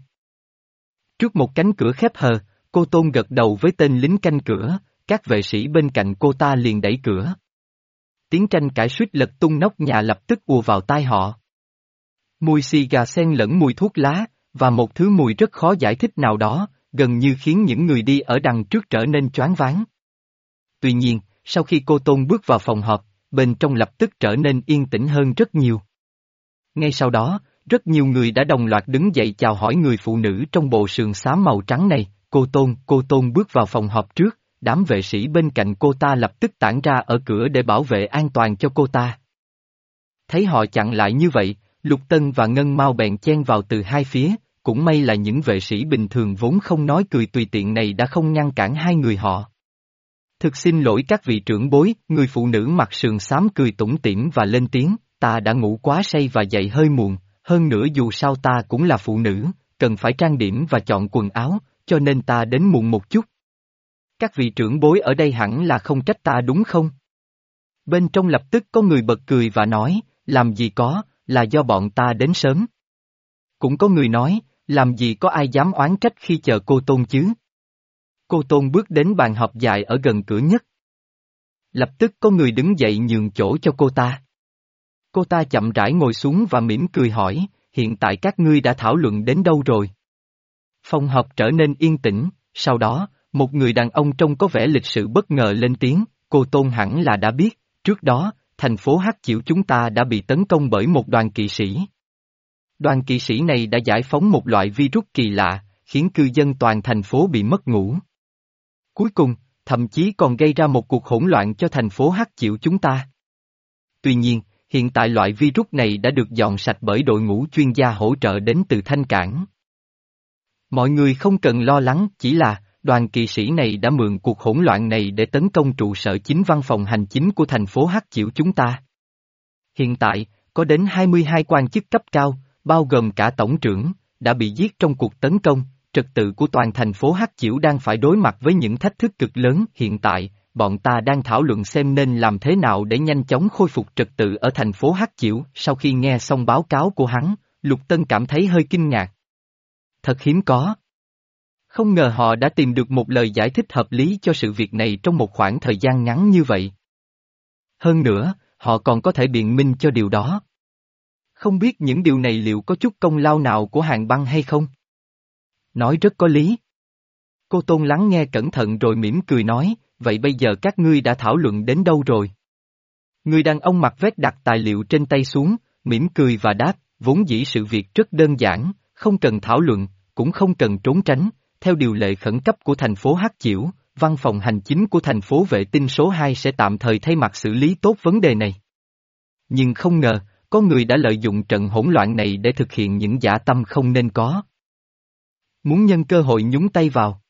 Trước một cánh cửa khép hờ, cô Tôn gật đầu với tên lính canh cửa, các vệ sĩ bên cạnh cô ta liền đẩy cửa. Tiếng tranh cãi suýt lật tung nóc nhà lập tức ùa vào tai họ. Mùi xì gà xen lẫn mùi thuốc lá, và một thứ mùi rất khó giải thích nào đó, gần như khiến những người đi ở đằng trước trở nên choáng váng. Tuy nhiên, sau khi cô Tôn bước vào phòng họp, bên trong lập tức trở nên yên tĩnh hơn rất nhiều. Ngay sau đó, rất nhiều người đã đồng loạt đứng dậy chào hỏi người phụ nữ trong bộ sườn xám màu trắng này, cô Tôn, cô Tôn bước vào phòng họp trước, đám vệ sĩ bên cạnh cô ta lập tức tản ra ở cửa để bảo vệ an toàn cho cô ta. Thấy họ chặn lại như vậy, Lục Tân và Ngân Mao bèn chen vào từ hai phía, cũng may là những vệ sĩ bình thường vốn không nói cười tùy tiện này đã không ngăn cản hai người họ. Thực xin lỗi các vị trưởng bối, người phụ nữ mặc sườn xám cười tủm tỉm và lên tiếng, ta đã ngủ quá say và dậy hơi muộn, hơn nữa dù sao ta cũng là phụ nữ, cần phải trang điểm và chọn quần áo, cho nên ta đến muộn một chút. Các vị trưởng bối ở đây hẳn là không trách ta đúng không? Bên trong lập tức có người bật cười và nói, làm gì có, là do bọn ta đến sớm. Cũng có người nói, làm gì có ai dám oán trách khi chờ cô Tôn chứ? Cô Tôn bước đến bàn họp dài ở gần cửa nhất. Lập tức có người đứng dậy nhường chỗ cho cô ta. Cô ta chậm rãi ngồi xuống và mỉm cười hỏi, hiện tại các ngươi đã thảo luận đến đâu rồi? Phòng họp trở nên yên tĩnh, sau đó, một người đàn ông trông có vẻ lịch sự bất ngờ lên tiếng, cô Tôn hẳn là đã biết, trước đó, thành phố Hắc Chiểu chúng ta đã bị tấn công bởi một đoàn kỵ sĩ. Đoàn kỵ sĩ này đã giải phóng một loại virus kỳ lạ, khiến cư dân toàn thành phố bị mất ngủ. Cuối cùng, thậm chí còn gây ra một cuộc hỗn loạn cho thành phố Hắc Chiểu chúng ta. Tuy nhiên, hiện tại loại virus này đã được dọn sạch bởi đội ngũ chuyên gia hỗ trợ đến từ Thanh Cảng. Mọi người không cần lo lắng, chỉ là, đoàn kỵ sĩ này đã mượn cuộc hỗn loạn này để tấn công trụ sở chính văn phòng hành chính của thành phố Hắc Chiểu chúng ta. Hiện tại, có đến hai mươi hai quan chức cấp cao, bao gồm cả tổng trưởng, đã bị giết trong cuộc tấn công, trật tự của toàn thành phố Hắc Chiểu đang phải đối mặt với những thách thức cực lớn. Hiện tại, bọn ta đang thảo luận xem nên làm thế nào để nhanh chóng khôi phục trật tự ở thành phố Hắc Chiểu. Sau khi nghe xong báo cáo của hắn, Lục Tân cảm thấy hơi kinh ngạc. Thật hiếm có. Không ngờ họ đã tìm được một lời giải thích hợp lý cho sự việc này trong một khoảng thời gian ngắn như vậy. Hơn nữa, họ còn có thể biện minh cho điều đó. Không biết những điều này liệu có chút công lao nào của Hàn Băng hay không? Nói rất có lý. Cô Tôn lắng nghe cẩn thận rồi mỉm cười nói, vậy bây giờ các ngươi đã thảo luận đến đâu rồi? Người đàn ông mặc vest đặt tài liệu trên tay xuống, mỉm cười và đáp, vốn dĩ sự việc rất đơn giản, không cần thảo luận, cũng không cần trốn tránh, theo điều lệ khẩn cấp của thành phố Hắc Chiểu, văn phòng hành chính của thành phố vệ tinh số hai sẽ tạm thời thay mặt xử lý tốt vấn đề này. Nhưng không ngờ, có người đã lợi dụng trận hỗn loạn này để thực hiện những dã tâm không nên có. Muốn nhân cơ hội nhúng tay vào.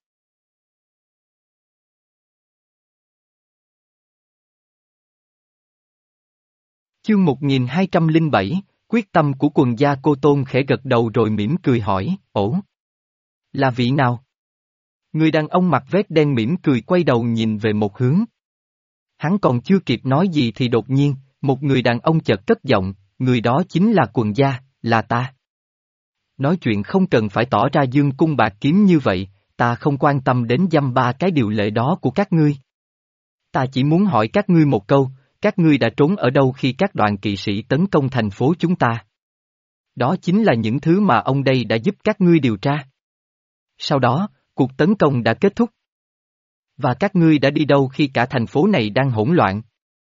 Chương một nghìn hai trăm lẻ bảy, quyết tâm của quần gia. Cô Tôn khẽ gật đầu rồi mỉm cười hỏi, ổ? Là vị nào? Người đàn ông mặc vest đen mỉm cười quay đầu nhìn về một hướng. Hắn còn chưa kịp nói gì thì đột nhiên, một người đàn ông chợt cất giọng, người đó chính là quần gia, là ta. Nói chuyện không cần phải tỏ ra dương cung bạc kiếm như vậy, ta không quan tâm đến dăm ba cái điều lệ đó của các ngươi. Ta chỉ muốn hỏi các ngươi một câu, các ngươi đã trốn ở đâu khi các đoàn kỵ sĩ tấn công thành phố chúng ta? Đó chính là những thứ mà ông đây đã giúp các ngươi điều tra. Sau đó, cuộc tấn công đã kết thúc. Và các ngươi đã đi đâu khi cả thành phố này đang hỗn loạn?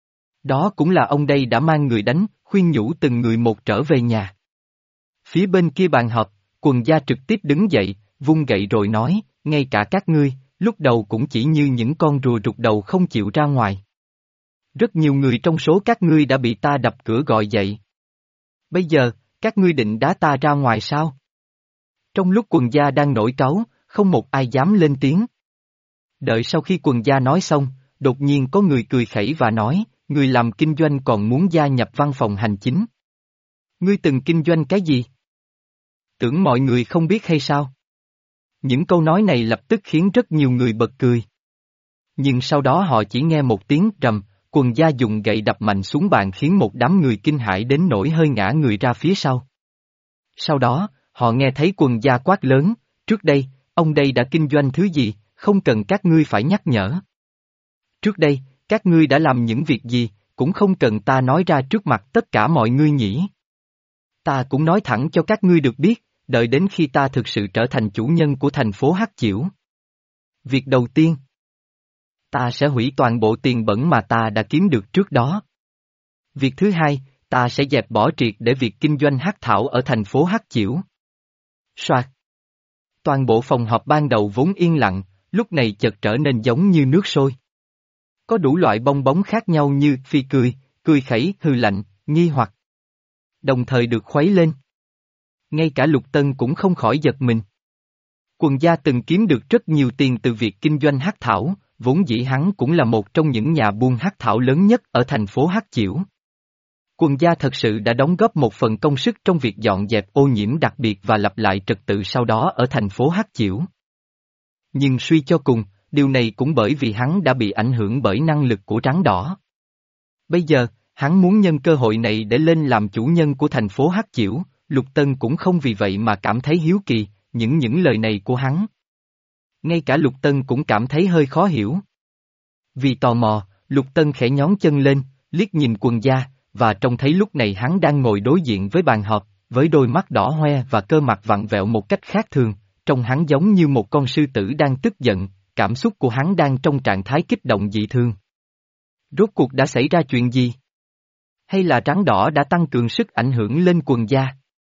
Đó cũng là ông đây đã mang người đánh, khuyên nhủ từng người một trở về nhà. Phía bên kia bàn họp, quần gia trực tiếp đứng dậy, vung gậy rồi nói, ngay cả các ngươi, lúc đầu cũng chỉ như những con rùa rụt đầu không chịu ra ngoài. Rất nhiều người trong số các ngươi đã bị ta đập cửa gọi dậy. Bây giờ, các ngươi định đá ta ra ngoài sao? Trong lúc quần gia đang nổi cáu, không một ai dám lên tiếng. Đợi sau khi quần gia nói xong, đột nhiên có người cười khẩy và nói, người làm kinh doanh còn muốn gia nhập văn phòng hành chính. Ngươi từng kinh doanh cái gì? Tưởng mọi người không biết hay sao? Những câu nói này lập tức khiến rất nhiều người bật cười. Nhưng sau đó họ chỉ nghe một tiếng rầm, quần gia dùng gậy đập mạnh xuống bàn khiến một đám người kinh hãi đến nỗi hơi ngã người ra phía sau. Sau đó, họ nghe thấy quần gia quát lớn, trước đây, ông đây đã kinh doanh thứ gì, không cần các ngươi phải nhắc nhở. Trước đây, các ngươi đã làm những việc gì, cũng không cần ta nói ra trước mặt tất cả mọi ngươi nhỉ. Ta cũng nói thẳng cho các ngươi được biết, đợi đến khi ta thực sự trở thành chủ nhân của thành phố Hắc Chiểu. Việc đầu tiên, ta sẽ hủy toàn bộ tiền bẩn mà ta đã kiếm được trước đó. Việc thứ hai, ta sẽ dẹp bỏ triệt để việc kinh doanh hắc thảo ở thành phố Hắc Chiểu. Soạt. Toàn bộ phòng họp ban đầu vốn yên lặng, lúc này chợt trở nên giống như nước sôi. Có đủ loại bong bóng khác nhau như phi cười, cười khẩy, hư lạnh, nghi hoặc. Đồng thời được khuấy lên. Ngay cả Lục Tân cũng không khỏi giật mình. Quần gia từng kiếm được rất nhiều tiền từ việc kinh doanh hắc thảo, vốn dĩ hắn cũng là một trong những nhà buôn hắc thảo lớn nhất ở thành phố Hắc Chiểu. Quần gia thật sự đã đóng góp một phần công sức trong việc dọn dẹp ô nhiễm đặc biệt và lập lại trật tự sau đó ở thành phố Hắc Chiểu. Nhưng suy cho cùng, điều này cũng bởi vì hắn đã bị ảnh hưởng bởi năng lực của Trắng Đỏ. Bây giờ, hắn muốn nhân cơ hội này để lên làm chủ nhân của thành phố Hắc Chiểu, Lục Tân cũng không vì vậy mà cảm thấy hiếu kỳ, những những lời này của hắn. Ngay cả Lục Tân cũng cảm thấy hơi khó hiểu. Vì tò mò, Lục Tân khẽ nhón chân lên, liếc nhìn quần gia, và trông thấy lúc này hắn đang ngồi đối diện với bàn họp, với đôi mắt đỏ hoe và cơ mặt vặn vẹo một cách khác thường, trông hắn giống như một con sư tử đang tức giận, cảm xúc của hắn đang trong trạng thái kích động dị thường. Rốt cuộc đã xảy ra chuyện gì? Hay là trắng đỏ đã tăng cường sức ảnh hưởng lên quần gia?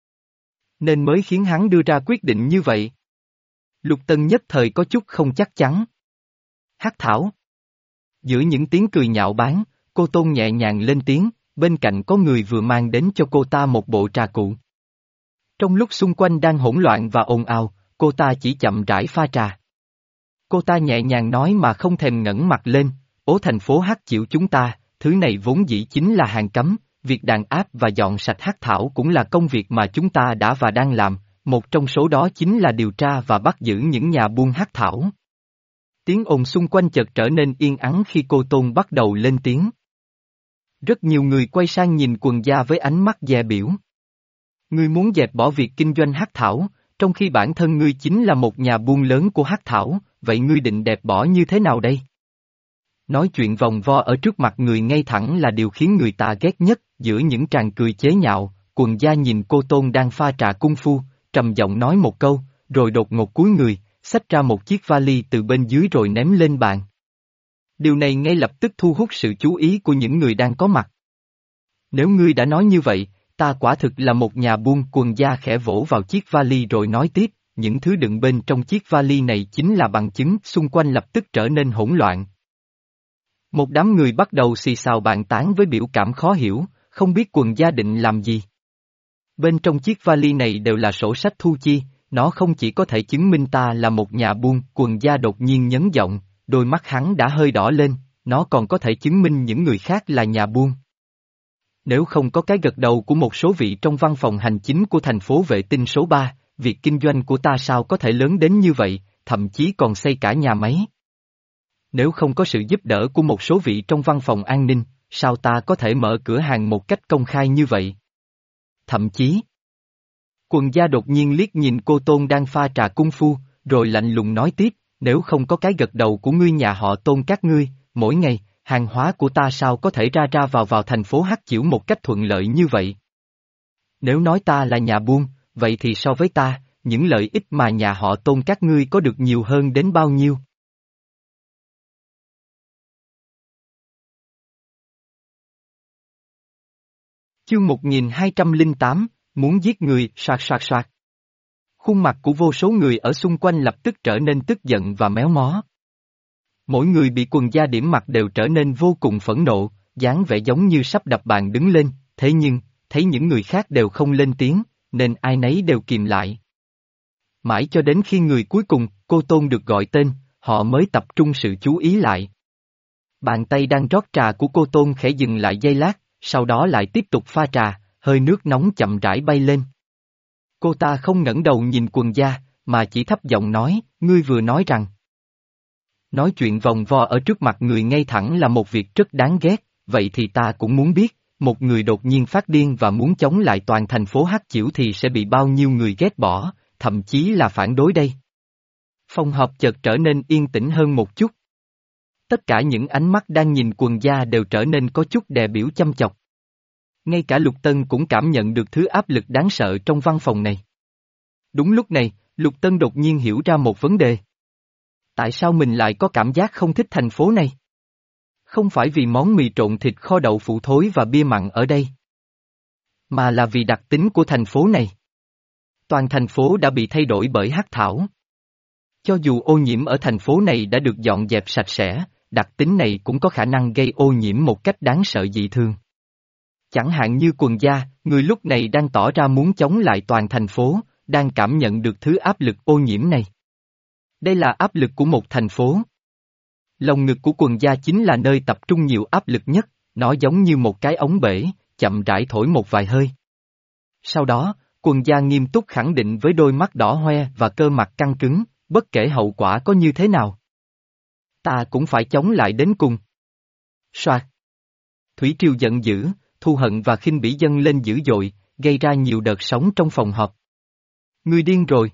Nên mới khiến hắn đưa ra quyết định như vậy. Lục Tân nhất thời có chút không chắc chắn. Hắc Thảo. Giữa những tiếng cười nhạo báng, cô Tôn nhẹ nhàng lên tiếng, bên cạnh có người vừa mang đến cho cô ta một bộ trà cụ. Trong lúc xung quanh đang hỗn loạn và ồn ào, cô ta chỉ chậm rãi pha trà. Cô ta nhẹ nhàng nói mà không thèm ngẩng mặt lên, ố thành phố Hắc Chiểu chúng ta, thứ này vốn dĩ chính là hàng cấm, việc đàn áp và dọn sạch hắc thảo cũng là công việc mà chúng ta đã và đang làm, một trong số đó chính là điều tra và bắt giữ những nhà buôn hắc thảo. Tiếng ồn xung quanh chợt trở nên yên ắng khi cô Tôn bắt đầu lên tiếng. Rất nhiều người quay sang nhìn quần gia với ánh mắt dè biểu. Ngươi muốn dẹp bỏ việc kinh doanh hắc thảo, trong khi bản thân ngươi chính là một nhà buôn lớn của hắc thảo, vậy ngươi định dẹp bỏ như thế nào đây? Nói chuyện vòng vo ở trước mặt người ngay thẳng là điều khiến người ta ghét nhất, giữa những tràng cười chế nhạo, quần gia nhìn cô Tôn đang pha trà cung phu, trầm giọng nói một câu, rồi đột ngột cúi người, xách ra một chiếc vali từ bên dưới rồi ném lên bàn. Điều này ngay lập tức thu hút sự chú ý của những người đang có mặt. Nếu ngươi đã nói như vậy, ta quả thực là một nhà buôn. Quần gia khẽ vỗ vào chiếc vali rồi nói tiếp, những thứ đựng bên trong chiếc vali này chính là bằng chứng. Xung quanh lập tức trở nên hỗn loạn. Một đám người bắt đầu xì xào bàn tán với biểu cảm khó hiểu, không biết quần gia định làm gì. Bên trong chiếc vali này đều là sổ sách thu chi, nó không chỉ có thể chứng minh ta là một nhà buôn. Quần gia đột nhiên nhấn giọng, đôi mắt hắn đã hơi đỏ lên, nó còn có thể chứng minh những người khác là nhà buôn. Nếu không có cái gật đầu của một số vị trong văn phòng hành chính của thành phố vệ tinh số ba, việc kinh doanh của ta sao có thể lớn đến như vậy, thậm chí còn xây cả nhà máy. Nếu không có sự giúp đỡ của một số vị trong văn phòng an ninh, sao ta có thể mở cửa hàng một cách công khai như vậy? Thậm chí, quần gia đột nhiên liếc nhìn cô Tôn đang pha trà cung phu, rồi lạnh lùng nói tiếp, nếu không có cái gật đầu của ngươi nhà họ Tôn các ngươi, mỗi ngày, hàng hóa của ta sao có thể ra ra vào vào thành phố Hắc Chiểu một cách thuận lợi như vậy? Nếu nói ta là nhà buôn, vậy thì so với ta, những lợi ích mà nhà họ Tôn các ngươi có được nhiều hơn đến bao nhiêu? Chương một nghìn hai trăm lẻ tám, muốn giết người, soạt soạt soạt. Khuôn mặt của vô số người ở xung quanh lập tức trở nên tức giận và méo mó. Mỗi người bị quần gia điểm mặt đều trở nên vô cùng phẫn nộ, dáng vẻ giống như sắp đập bàn đứng lên, thế nhưng, thấy những người khác đều không lên tiếng, nên ai nấy đều kìm lại. Mãi cho đến khi người cuối cùng, cô Tôn được gọi tên, họ mới tập trung sự chú ý lại. Bàn tay đang rót trà của cô Tôn khẽ dừng lại giây lát, sau đó lại tiếp tục pha trà, hơi nước nóng chậm rãi bay lên. Cô ta không ngẩng đầu nhìn quần gia, mà chỉ thấp giọng nói, ngươi vừa nói rằng. Nói chuyện vòng vo ở trước mặt người ngay thẳng là một việc rất đáng ghét, vậy thì ta cũng muốn biết, một người đột nhiên phát điên và muốn chống lại toàn thành phố Hắc Chiểu thì sẽ bị bao nhiêu người ghét bỏ, thậm chí là phản đối đây. Phòng họp chợt trở nên yên tĩnh hơn một chút. Tất cả những ánh mắt đang nhìn quần gia đều trở nên có chút đè biểu chăm chọc. Ngay cả Lục Tân cũng cảm nhận được thứ áp lực đáng sợ trong văn phòng này. Đúng lúc này, Lục Tân đột nhiên hiểu ra một vấn đề. Tại sao mình lại có cảm giác không thích thành phố này? Không phải vì món mì trộn thịt kho đậu phụ thối và bia mặn ở đây, mà là vì đặc tính của thành phố này. Toàn thành phố đã bị thay đổi bởi hắc thảo. Cho dù ô nhiễm ở thành phố này đã được dọn dẹp sạch sẽ, đặc tính này cũng có khả năng gây ô nhiễm một cách đáng sợ dị thường. Chẳng hạn như quần gia, người lúc này đang tỏ ra muốn chống lại toàn thành phố, đang cảm nhận được thứ áp lực ô nhiễm này. Đây là áp lực của một thành phố. Lồng ngực của quần gia chính là nơi tập trung nhiều áp lực nhất, nó giống như một cái ống bể, chậm rãi thổi một vài hơi. Sau đó, quần gia nghiêm túc khẳng định với đôi mắt đỏ hoe và cơ mặt căng cứng, bất kể hậu quả có như thế nào. Ta cũng phải chống lại đến cùng. Soạt. Thủy triều giận dữ, thù hận và khinh bỉ dâng lên dữ dội, gây ra nhiều đợt sóng trong phòng họp. Ngươi điên rồi.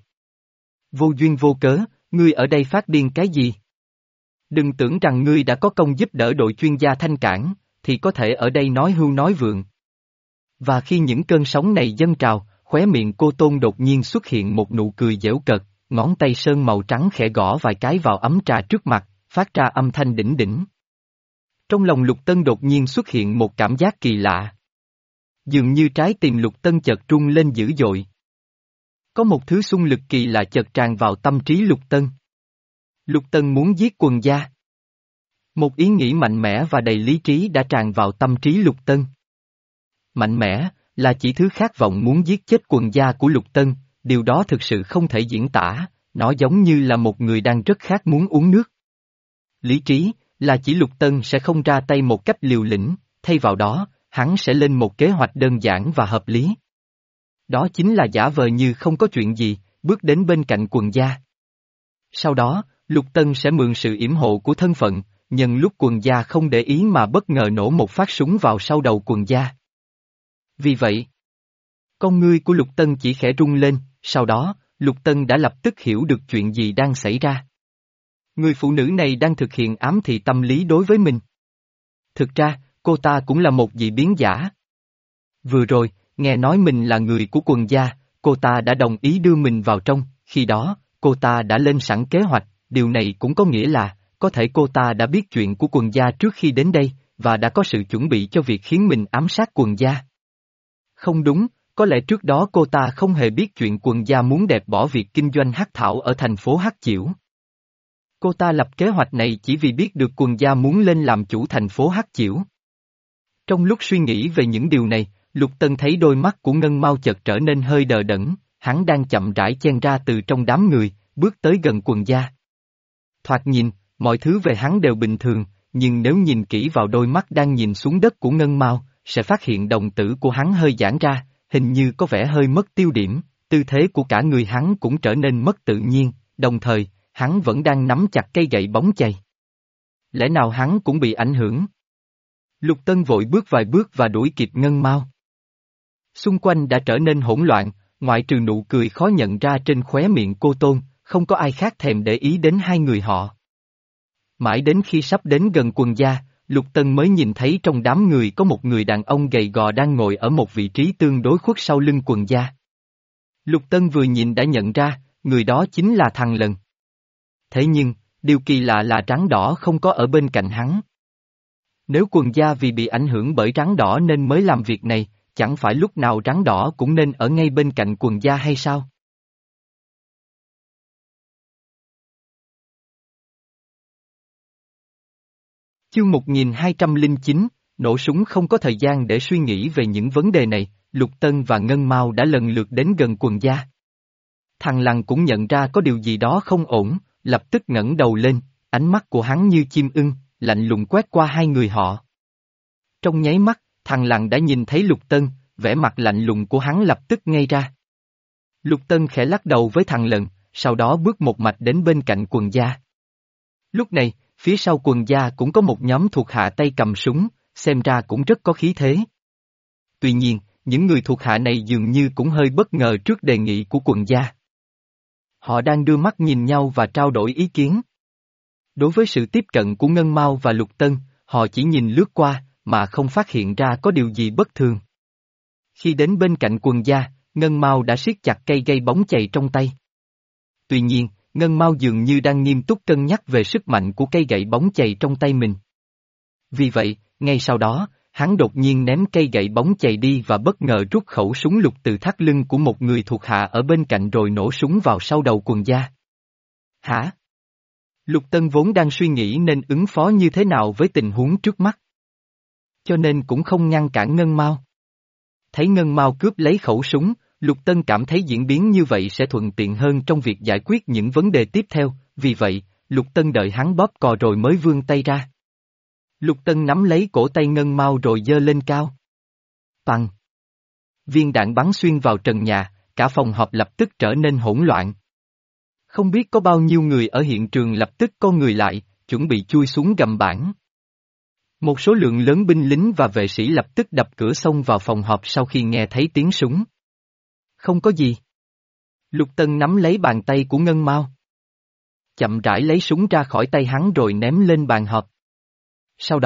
Vô duyên vô cớ, ngươi ở đây phát điên cái gì? Đừng tưởng rằng ngươi đã có công giúp đỡ đội chuyên gia thanh cảng, thì có thể ở đây nói hưu nói vượng, Và khi những cơn sóng này dâng trào, khóe miệng cô Tôn đột nhiên xuất hiện một nụ cười giễu cợt, ngón tay sơn màu trắng khẽ gõ vài cái vào ấm trà trước mặt, phát ra âm thanh đỉnh đỉnh. Trong lòng Lục Tân đột nhiên xuất hiện một cảm giác kỳ lạ. Dường như trái tim Lục Tân chợt rung lên dữ dội. Có một thứ xung lực kỳ lạ chợt tràn vào tâm trí Lục Tân. Lục Tân muốn giết Quần gia. Một ý nghĩ mạnh mẽ và đầy lý trí đã tràn vào tâm trí Lục Tân. Mạnh mẽ, là chỉ thứ khát vọng muốn giết chết Quần gia của Lục Tân, điều đó thực sự không thể diễn tả, nó giống như là một người đang rất khát muốn uống nước. Lý trí, là chỉ Lục Tân sẽ không ra tay một cách liều lĩnh, thay vào đó, hắn sẽ lên một kế hoạch đơn giản và hợp lý. Đó chính là giả vờ như không có chuyện gì, bước đến bên cạnh Quần gia. Sau đó, Lục Tân sẽ mượn sự yểm hộ của thân phận, nhân lúc Quần gia không để ý mà bất ngờ nổ một phát súng vào sau đầu Quần gia. Vì vậy, con ngươi của Lục Tân chỉ khẽ rung lên, sau đó, Lục Tân đã lập tức hiểu được chuyện gì đang xảy ra. Người phụ nữ này đang thực hiện ám thị tâm lý đối với mình. Thực ra, cô ta cũng là một dị biến giả. Vừa rồi, nghe nói mình là người của Quần gia, cô ta đã đồng ý đưa mình vào trong, khi đó, cô ta đã lên sẵn kế hoạch, điều này cũng có nghĩa là, có thể cô ta đã biết chuyện của Quần gia trước khi đến đây, và đã có sự chuẩn bị cho việc khiến mình ám sát Quần gia. Không đúng, có lẽ trước đó cô ta không hề biết chuyện Quần gia muốn dẹp bỏ việc kinh doanh hắc thảo ở thành phố Hắc Chiểu. Cô ta lập kế hoạch này chỉ vì biết được Quần gia muốn lên làm chủ thành phố Hắc Chiểu. Trong lúc suy nghĩ về những điều này, Lục Tân thấy đôi mắt của Ngân Mao chợt trở nên hơi đờ đẫn, hắn đang chậm rãi chen ra từ trong đám người, bước tới gần Quần gia. Thoạt nhìn, mọi thứ về hắn đều bình thường, nhưng nếu nhìn kỹ vào đôi mắt đang nhìn xuống đất của Ngân Mao, sẽ phát hiện đồng tử của hắn hơi giãn ra, hình như có vẻ hơi mất tiêu điểm, tư thế của cả người hắn cũng trở nên mất tự nhiên, đồng thời, hắn vẫn đang nắm chặt cây gậy bóng chày. Lẽ nào hắn cũng bị ảnh hưởng? Lục Tân vội bước vài bước và đuổi kịp Ngân Mao. Xung quanh đã trở nên hỗn loạn, ngoại trừ nụ cười khó nhận ra trên khóe miệng cô Tôn, không có ai khác thèm để ý đến hai người họ. Mãi đến khi sắp đến gần Quần gia, Lục Tân mới nhìn thấy trong đám người có một người đàn ông gầy gò đang ngồi ở một vị trí tương đối khuất sau lưng Quần gia. Lục Tân vừa nhìn đã nhận ra, người đó chính là Thằng Lần. Thế nhưng, điều kỳ lạ là Trắng Đỏ không có ở bên cạnh hắn. Nếu Quần gia vì bị ảnh hưởng bởi Trắng Đỏ nên mới làm việc này, chẳng phải lúc nào Trắng Đỏ cũng nên ở ngay bên cạnh Quần gia hay sao? Chương một nghìn hai trăm lẻ chín, nổ súng không có thời gian để suy nghĩ về những vấn đề này, Lục Tân và Ngân Mao đã lần lượt đến gần Quần gia. Thằng Lằn cũng nhận ra có điều gì đó không ổn, lập tức ngẩng đầu lên, ánh mắt của hắn như chim ưng, lạnh lùng quét qua hai người họ. Trong nháy mắt, thằng Lằn đã nhìn thấy Lục Tân, vẻ mặt lạnh lùng của hắn lập tức ngây ra. Lục Tân khẽ lắc đầu với thằng Lần, sau đó bước một mạch đến bên cạnh Quần gia. Lúc này, phía sau Quần gia cũng có một nhóm thuộc hạ tay cầm súng, xem ra cũng rất có khí thế. Tuy nhiên, những người thuộc hạ này dường như cũng hơi bất ngờ trước đề nghị của Quần gia. Họ đang đưa mắt nhìn nhau và trao đổi ý kiến. Đối với sự tiếp cận của Ngân Mao và Lục Tân, họ chỉ nhìn lướt qua, mà không phát hiện ra có điều gì bất thường. Khi đến bên cạnh Quần gia, Ngân Mao đã siết chặt cây gây bóng chày trong tay. Tuy nhiên, Ngân Mao dường như đang nghiêm túc cân nhắc về sức mạnh của cây gậy bóng chày trong tay mình. Vì vậy, ngay sau đó, hắn đột nhiên ném cây gậy bóng chày đi và bất ngờ rút khẩu súng lục từ thắt lưng của một người thuộc hạ ở bên cạnh rồi nổ súng vào sau đầu Quần gia. Hả? Lục Tân vốn đang suy nghĩ nên ứng phó như thế nào với tình huống trước mắt. Cho nên cũng không ngăn cản Ngân Mao. Thấy Ngân Mao cướp lấy khẩu súng, Lục Tân cảm thấy diễn biến như vậy sẽ thuận tiện hơn trong việc giải quyết những vấn đề tiếp theo, vì vậy, Lục Tân đợi hắn bóp cò rồi mới vươn tay ra. Lục Tân nắm lấy cổ tay Ngân Mao rồi giơ lên cao. Bằng! Viên đạn bắn xuyên vào trần nhà, cả phòng họp lập tức trở nên hỗn loạn. Không biết có bao nhiêu người ở hiện trường lập tức co người lại, chuẩn bị chui xuống gầm bảng. Một số lượng lớn binh lính và vệ sĩ lập tức đập cửa xông vào phòng họp sau khi nghe thấy tiếng súng. Không có gì. Lục Tân nắm lấy bàn tay của Ngân Mao. Chậm rãi lấy súng ra khỏi tay hắn rồi ném lên bàn họp. Sau đó,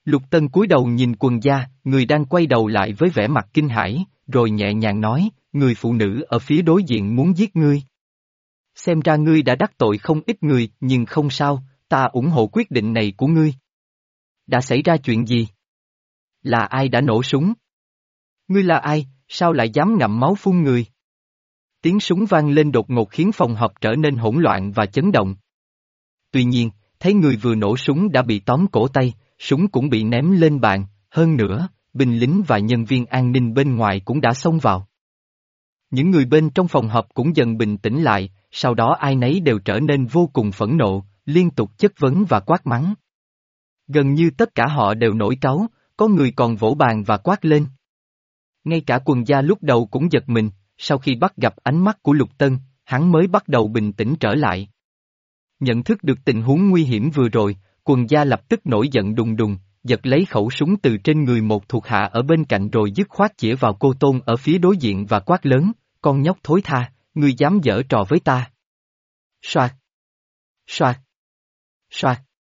Lục Tân cúi đầu nhìn quần gia, người đang quay đầu lại với vẻ mặt kinh hãi, rồi nhẹ nhàng nói, người phụ nữ ở phía đối diện muốn giết ngươi. Xem ra ngươi đã đắc tội không ít người, nhưng không sao, ta ủng hộ quyết định này của ngươi. Đã xảy ra chuyện gì? Là ai đã nổ súng? Ngươi là ai, sao lại dám ngậm máu phun người? Tiếng súng vang lên đột ngột khiến phòng họp trở nên hỗn loạn và chấn động. Tuy nhiên, thấy người vừa nổ súng đã bị tóm cổ tay, súng cũng bị ném lên bàn, hơn nữa, binh lính và nhân viên an ninh bên ngoài cũng đã xông vào. Những người bên trong phòng họp cũng dần bình tĩnh lại, sau đó ai nấy đều trở nên vô cùng phẫn nộ, liên tục chất vấn và quát mắng. Gần như tất cả họ đều nổi cáu, có người còn vỗ bàn và quát lên. Ngay cả quần gia lúc đầu cũng giật mình, sau khi bắt gặp ánh mắt của Lục Tân, hắn mới bắt đầu bình tĩnh trở lại. Nhận thức được tình huống nguy hiểm vừa rồi, quần gia lập tức nổi giận đùng đùng, giật lấy khẩu súng từ trên người một thuộc hạ ở bên cạnh rồi dứt khoát chĩa vào cô Tôn ở phía đối diện và quát lớn, con nhóc thối tha, ngươi dám giở trò với ta. Soạt! Soạt! Soạt!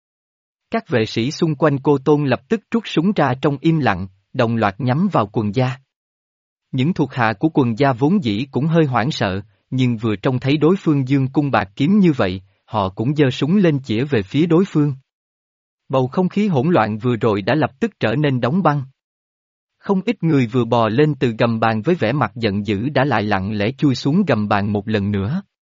Các vệ sĩ xung quanh cô Tôn lập tức rút súng ra trong im lặng, đồng loạt nhắm vào quần gia. Những thuộc hạ của quần gia vốn dĩ cũng hơi hoảng sợ, nhưng vừa trông thấy đối phương dương cung bạc kiếm như vậy, họ cũng giơ súng lên chĩa về phía đối phương. Bầu không khí hỗn loạn vừa rồi đã lập tức trở nên đóng băng. Không ít người vừa bò lên từ gầm bàn với vẻ mặt giận dữ đã lại lặng lẽ chui xuống gầm bàn một lần nữa.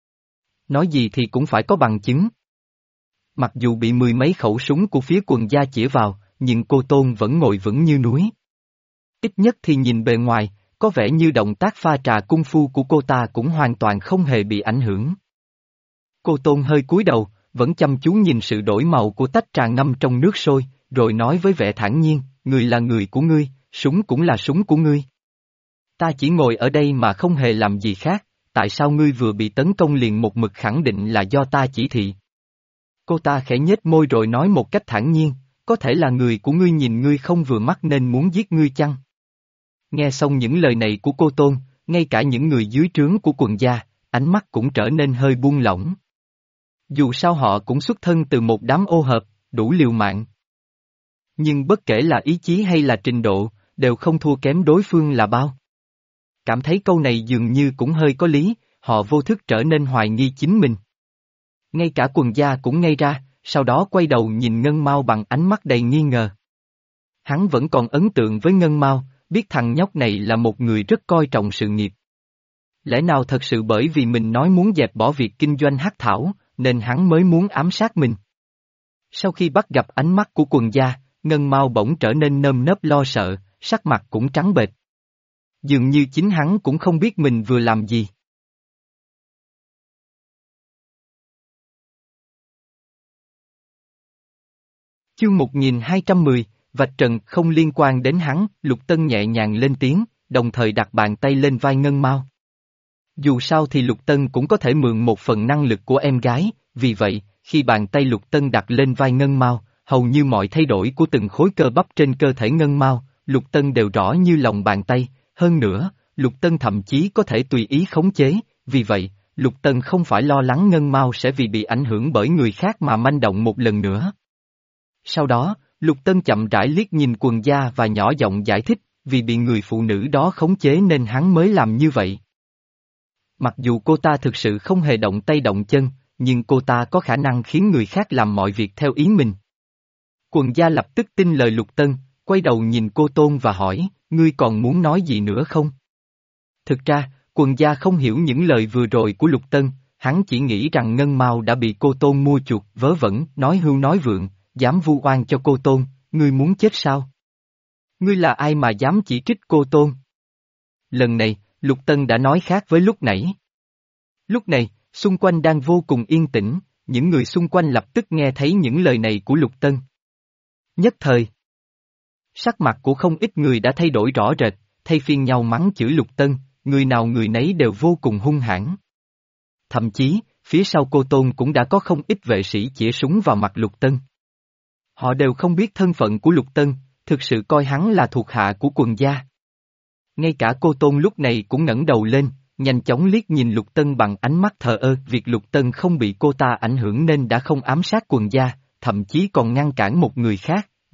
Nói gì thì cũng phải có bằng chứng. Mặc dù bị mười mấy khẩu súng của phía quần gia chĩa vào, nhưng cô Tôn vẫn ngồi vững như núi. Ít nhất thì nhìn bề ngoài, có vẻ như động tác pha trà cung phu của cô ta cũng hoàn toàn không hề bị ảnh hưởng. Cô Tôn hơi cúi đầu, vẫn chăm chú nhìn sự đổi màu của tách trà ngâm trong nước sôi, rồi nói với vẻ thản nhiên, người là người của ngươi, súng cũng là súng của ngươi. Ta chỉ ngồi ở đây mà không hề làm gì khác, tại sao ngươi vừa bị tấn công liền một mực khẳng định là do ta chỉ thị? Cô ta khẽ nhếch môi rồi nói một cách thản nhiên, có thể là người của ngươi nhìn ngươi không vừa mắt nên muốn giết ngươi chăng? Nghe xong những lời này của cô Tôn, ngay cả những người dưới trướng của quần gia, ánh mắt cũng trở nên hơi buông lỏng. Dù sao họ cũng xuất thân từ một đám ô hợp, đủ liều mạng. Nhưng bất kể là ý chí hay là trình độ, đều không thua kém đối phương là bao. Cảm thấy câu này dường như cũng hơi có lý, họ vô thức trở nên hoài nghi chính mình. Ngay cả quần gia cũng ngây ra, sau đó quay đầu nhìn Ngân Mao bằng ánh mắt đầy nghi ngờ. Hắn vẫn còn ấn tượng với Ngân Mao, biết thằng nhóc này là một người rất coi trọng sự nghiệp. Lẽ nào thật sự bởi vì mình nói muốn dẹp bỏ việc kinh doanh hắc thảo, nên hắn mới muốn ám sát mình? Sau khi bắt gặp ánh mắt của quần gia, Ngân Mao bỗng trở nên nơm nớp lo sợ, sắc mặt cũng trắng bệch. Dường như chính hắn cũng không biết mình vừa làm gì. Chương một nghìn hai trăm mười, vạch trần không liên quan đến hắn, Lục Tân nhẹ nhàng lên tiếng, đồng thời đặt bàn tay lên vai Ngân Mao. Dù sao thì Lục Tân cũng có thể mượn một phần năng lực của em gái, vì vậy, khi bàn tay Lục Tân đặt lên vai Ngân Mao, hầu như mọi thay đổi của từng khối cơ bắp trên cơ thể Ngân Mao, Lục Tân đều rõ như lòng bàn tay, hơn nữa, Lục Tân thậm chí có thể tùy ý khống chế, vì vậy, Lục Tân không phải lo lắng Ngân Mao sẽ vì bị ảnh hưởng bởi người khác mà manh động một lần nữa. Sau đó, Lục Tân chậm rãi liếc nhìn quần gia và nhỏ giọng giải thích, vì bị người phụ nữ đó khống chế nên hắn mới làm như vậy. Mặc dù cô ta thực sự không hề động tay động chân, nhưng cô ta có khả năng khiến người khác làm mọi việc theo ý mình. Quần gia lập tức tin lời Lục Tân, quay đầu nhìn cô Tôn và hỏi, ngươi còn muốn nói gì nữa không? Thực ra, quần gia không hiểu những lời vừa rồi của Lục Tân, hắn chỉ nghĩ rằng Ngân Mao đã bị cô Tôn mua chuộc, vớ vẩn, nói hưu nói vượng, dám vu oan cho cô Tôn, ngươi muốn chết sao? Ngươi là ai mà dám chỉ trích cô Tôn? Lần này, Lục Tân đã nói khác với lúc nãy. Lúc này, xung quanh đang vô cùng yên tĩnh, những người xung quanh lập tức nghe thấy những lời này của Lục Tân. Nhất thời, sắc mặt của không ít người đã thay đổi rõ rệt, thay phiên nhau mắng chửi Lục Tân, người nào người nấy đều vô cùng hung hãn. Thậm chí, phía sau cô Tôn cũng đã có không ít vệ sĩ chĩa súng vào mặt Lục Tân. Họ đều không biết thân phận của Lục Tân, thực sự coi hắn là thuộc hạ của quần gia. Ngay cả cô Tôn lúc này cũng ngẩng đầu lên, nhanh chóng liếc nhìn Lục Tân bằng ánh mắt thờ ơ. Việc Lục Tân không bị cô ta ảnh hưởng nên đã không ám sát quần gia, thậm chí còn ngăn cản một người khác,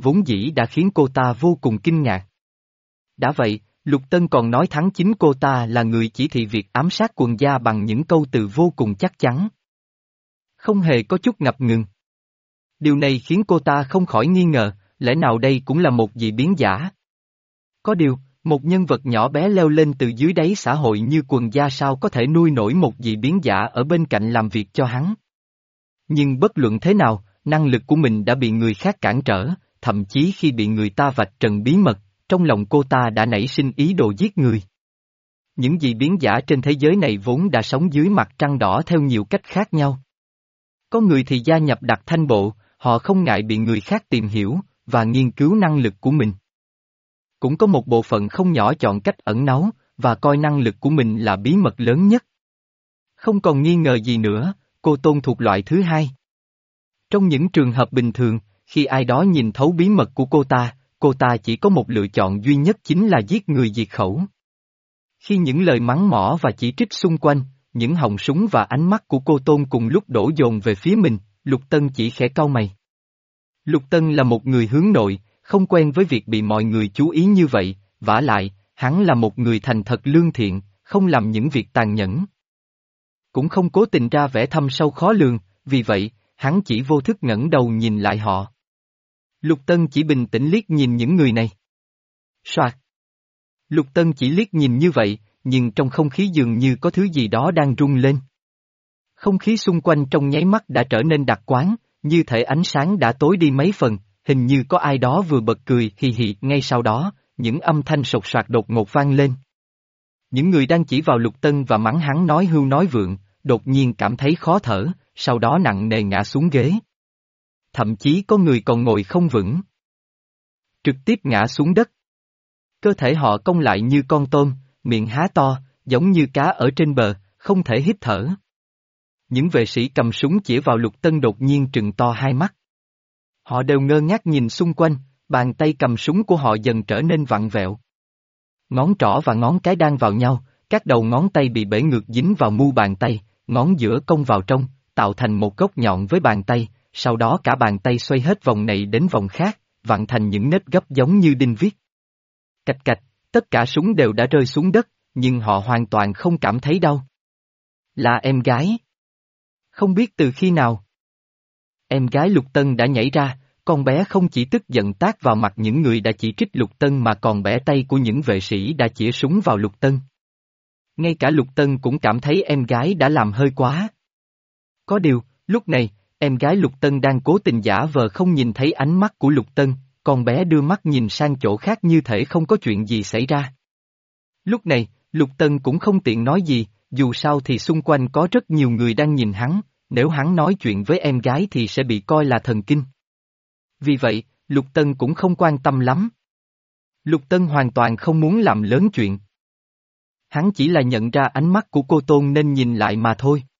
vốn dĩ đã khiến cô ta vô cùng kinh ngạc. Đã vậy, Lục Tân còn nói thắng chính cô ta là người chỉ thị việc ám sát quần gia bằng những câu từ vô cùng chắc chắn. Không hề có chút ngập ngừng. Điều này khiến cô ta không khỏi nghi ngờ, lẽ nào đây cũng là một dị biến giả? Có điều, một nhân vật nhỏ bé leo lên từ dưới đáy xã hội như quần gia sao có thể nuôi nổi một dị biến giả ở bên cạnh làm việc cho hắn? Nhưng bất luận thế nào, năng lực của mình đã bị người khác cản trở, thậm chí khi bị người ta vạch trần bí mật, trong lòng cô ta đã nảy sinh ý đồ giết người. Những dị biến giả trên thế giới này vốn đã sống dưới mặt trăng đỏ theo nhiều cách khác nhau. Có người thì gia nhập đặc thanh bộ, họ không ngại bị người khác tìm hiểu, và nghiên cứu năng lực của mình. Cũng có một bộ phận không nhỏ chọn cách ẩn náu, và coi năng lực của mình là bí mật lớn nhất. Không còn nghi ngờ gì nữa, cô Tôn thuộc loại thứ hai. Trong những trường hợp bình thường, khi ai đó nhìn thấu bí mật của cô ta, cô ta chỉ có một lựa chọn duy nhất chính là giết người diệt khẩu. Khi những lời mắng mỏ và chỉ trích xung quanh, những họng súng và ánh mắt của cô Tôn cùng lúc đổ dồn về phía mình, Lục Tân chỉ khẽ cau mày. Lục Tân là một người hướng nội, không quen với việc bị mọi người chú ý như vậy, vả lại, hắn là một người thành thật lương thiện, không làm những việc tàn nhẫn. Cũng không cố tình ra vẻ thâm sâu khó lường, vì vậy, hắn chỉ vô thức ngẩng đầu nhìn lại họ. Lục Tân chỉ bình tĩnh liếc nhìn những người này. Soạt. Lục Tân chỉ liếc nhìn như vậy, nhưng trong không khí dường như có thứ gì đó đang rung lên. Không khí xung quanh trong nháy mắt đã trở nên đặc quán, như thể ánh sáng đã tối đi mấy phần, hình như có ai đó vừa bật cười hì hì, ngay sau đó, những âm thanh sột soạt đột ngột vang lên. Những người đang chỉ vào Lục Tân và mắng hắn nói hưu nói vượng, đột nhiên cảm thấy khó thở, sau đó nặng nề ngã xuống ghế. Thậm chí có người còn ngồi không vững. Trực tiếp ngã xuống đất. Cơ thể họ cong lại như con tôm, miệng há to, giống như cá ở trên bờ, không thể hít thở. Những vệ sĩ cầm súng chĩa vào Lục Tân đột nhiên trừng to hai mắt. Họ đều ngơ ngác nhìn xung quanh, bàn tay cầm súng của họ dần trở nên vặn vẹo. Ngón trỏ và ngón cái đan vào nhau, các đầu ngón tay bị bể ngược dính vào mu bàn tay, ngón giữa cong vào trong, tạo thành một góc nhọn với bàn tay, sau đó cả bàn tay xoay hết vòng này đến vòng khác, vặn thành những nếp gấp giống như đinh viết. Cạch cạch, tất cả súng đều đã rơi xuống đất, nhưng họ hoàn toàn không cảm thấy đau. Là em gái. Không biết từ khi nào. Em gái Lục Tân đã nhảy ra, con bé không chỉ tức giận tát vào mặt những người đã chỉ trích Lục Tân mà còn bẻ tay của những vệ sĩ đã chĩa súng vào Lục Tân. Ngay cả Lục Tân cũng cảm thấy em gái đã làm hơi quá. Có điều, lúc này, em gái Lục Tân đang cố tình giả vờ không nhìn thấy ánh mắt của Lục Tân, con bé đưa mắt nhìn sang chỗ khác như thể không có chuyện gì xảy ra. Lúc này, Lục Tân cũng không tiện nói gì, dù sao thì xung quanh có rất nhiều người đang nhìn hắn, nếu hắn nói chuyện với em gái thì sẽ bị coi là thần kinh. Vì vậy, Lục Tân cũng không quan tâm lắm. Lục Tân hoàn toàn không muốn làm lớn chuyện. Hắn chỉ là nhận ra ánh mắt của cô Tôn nên nhìn lại mà thôi.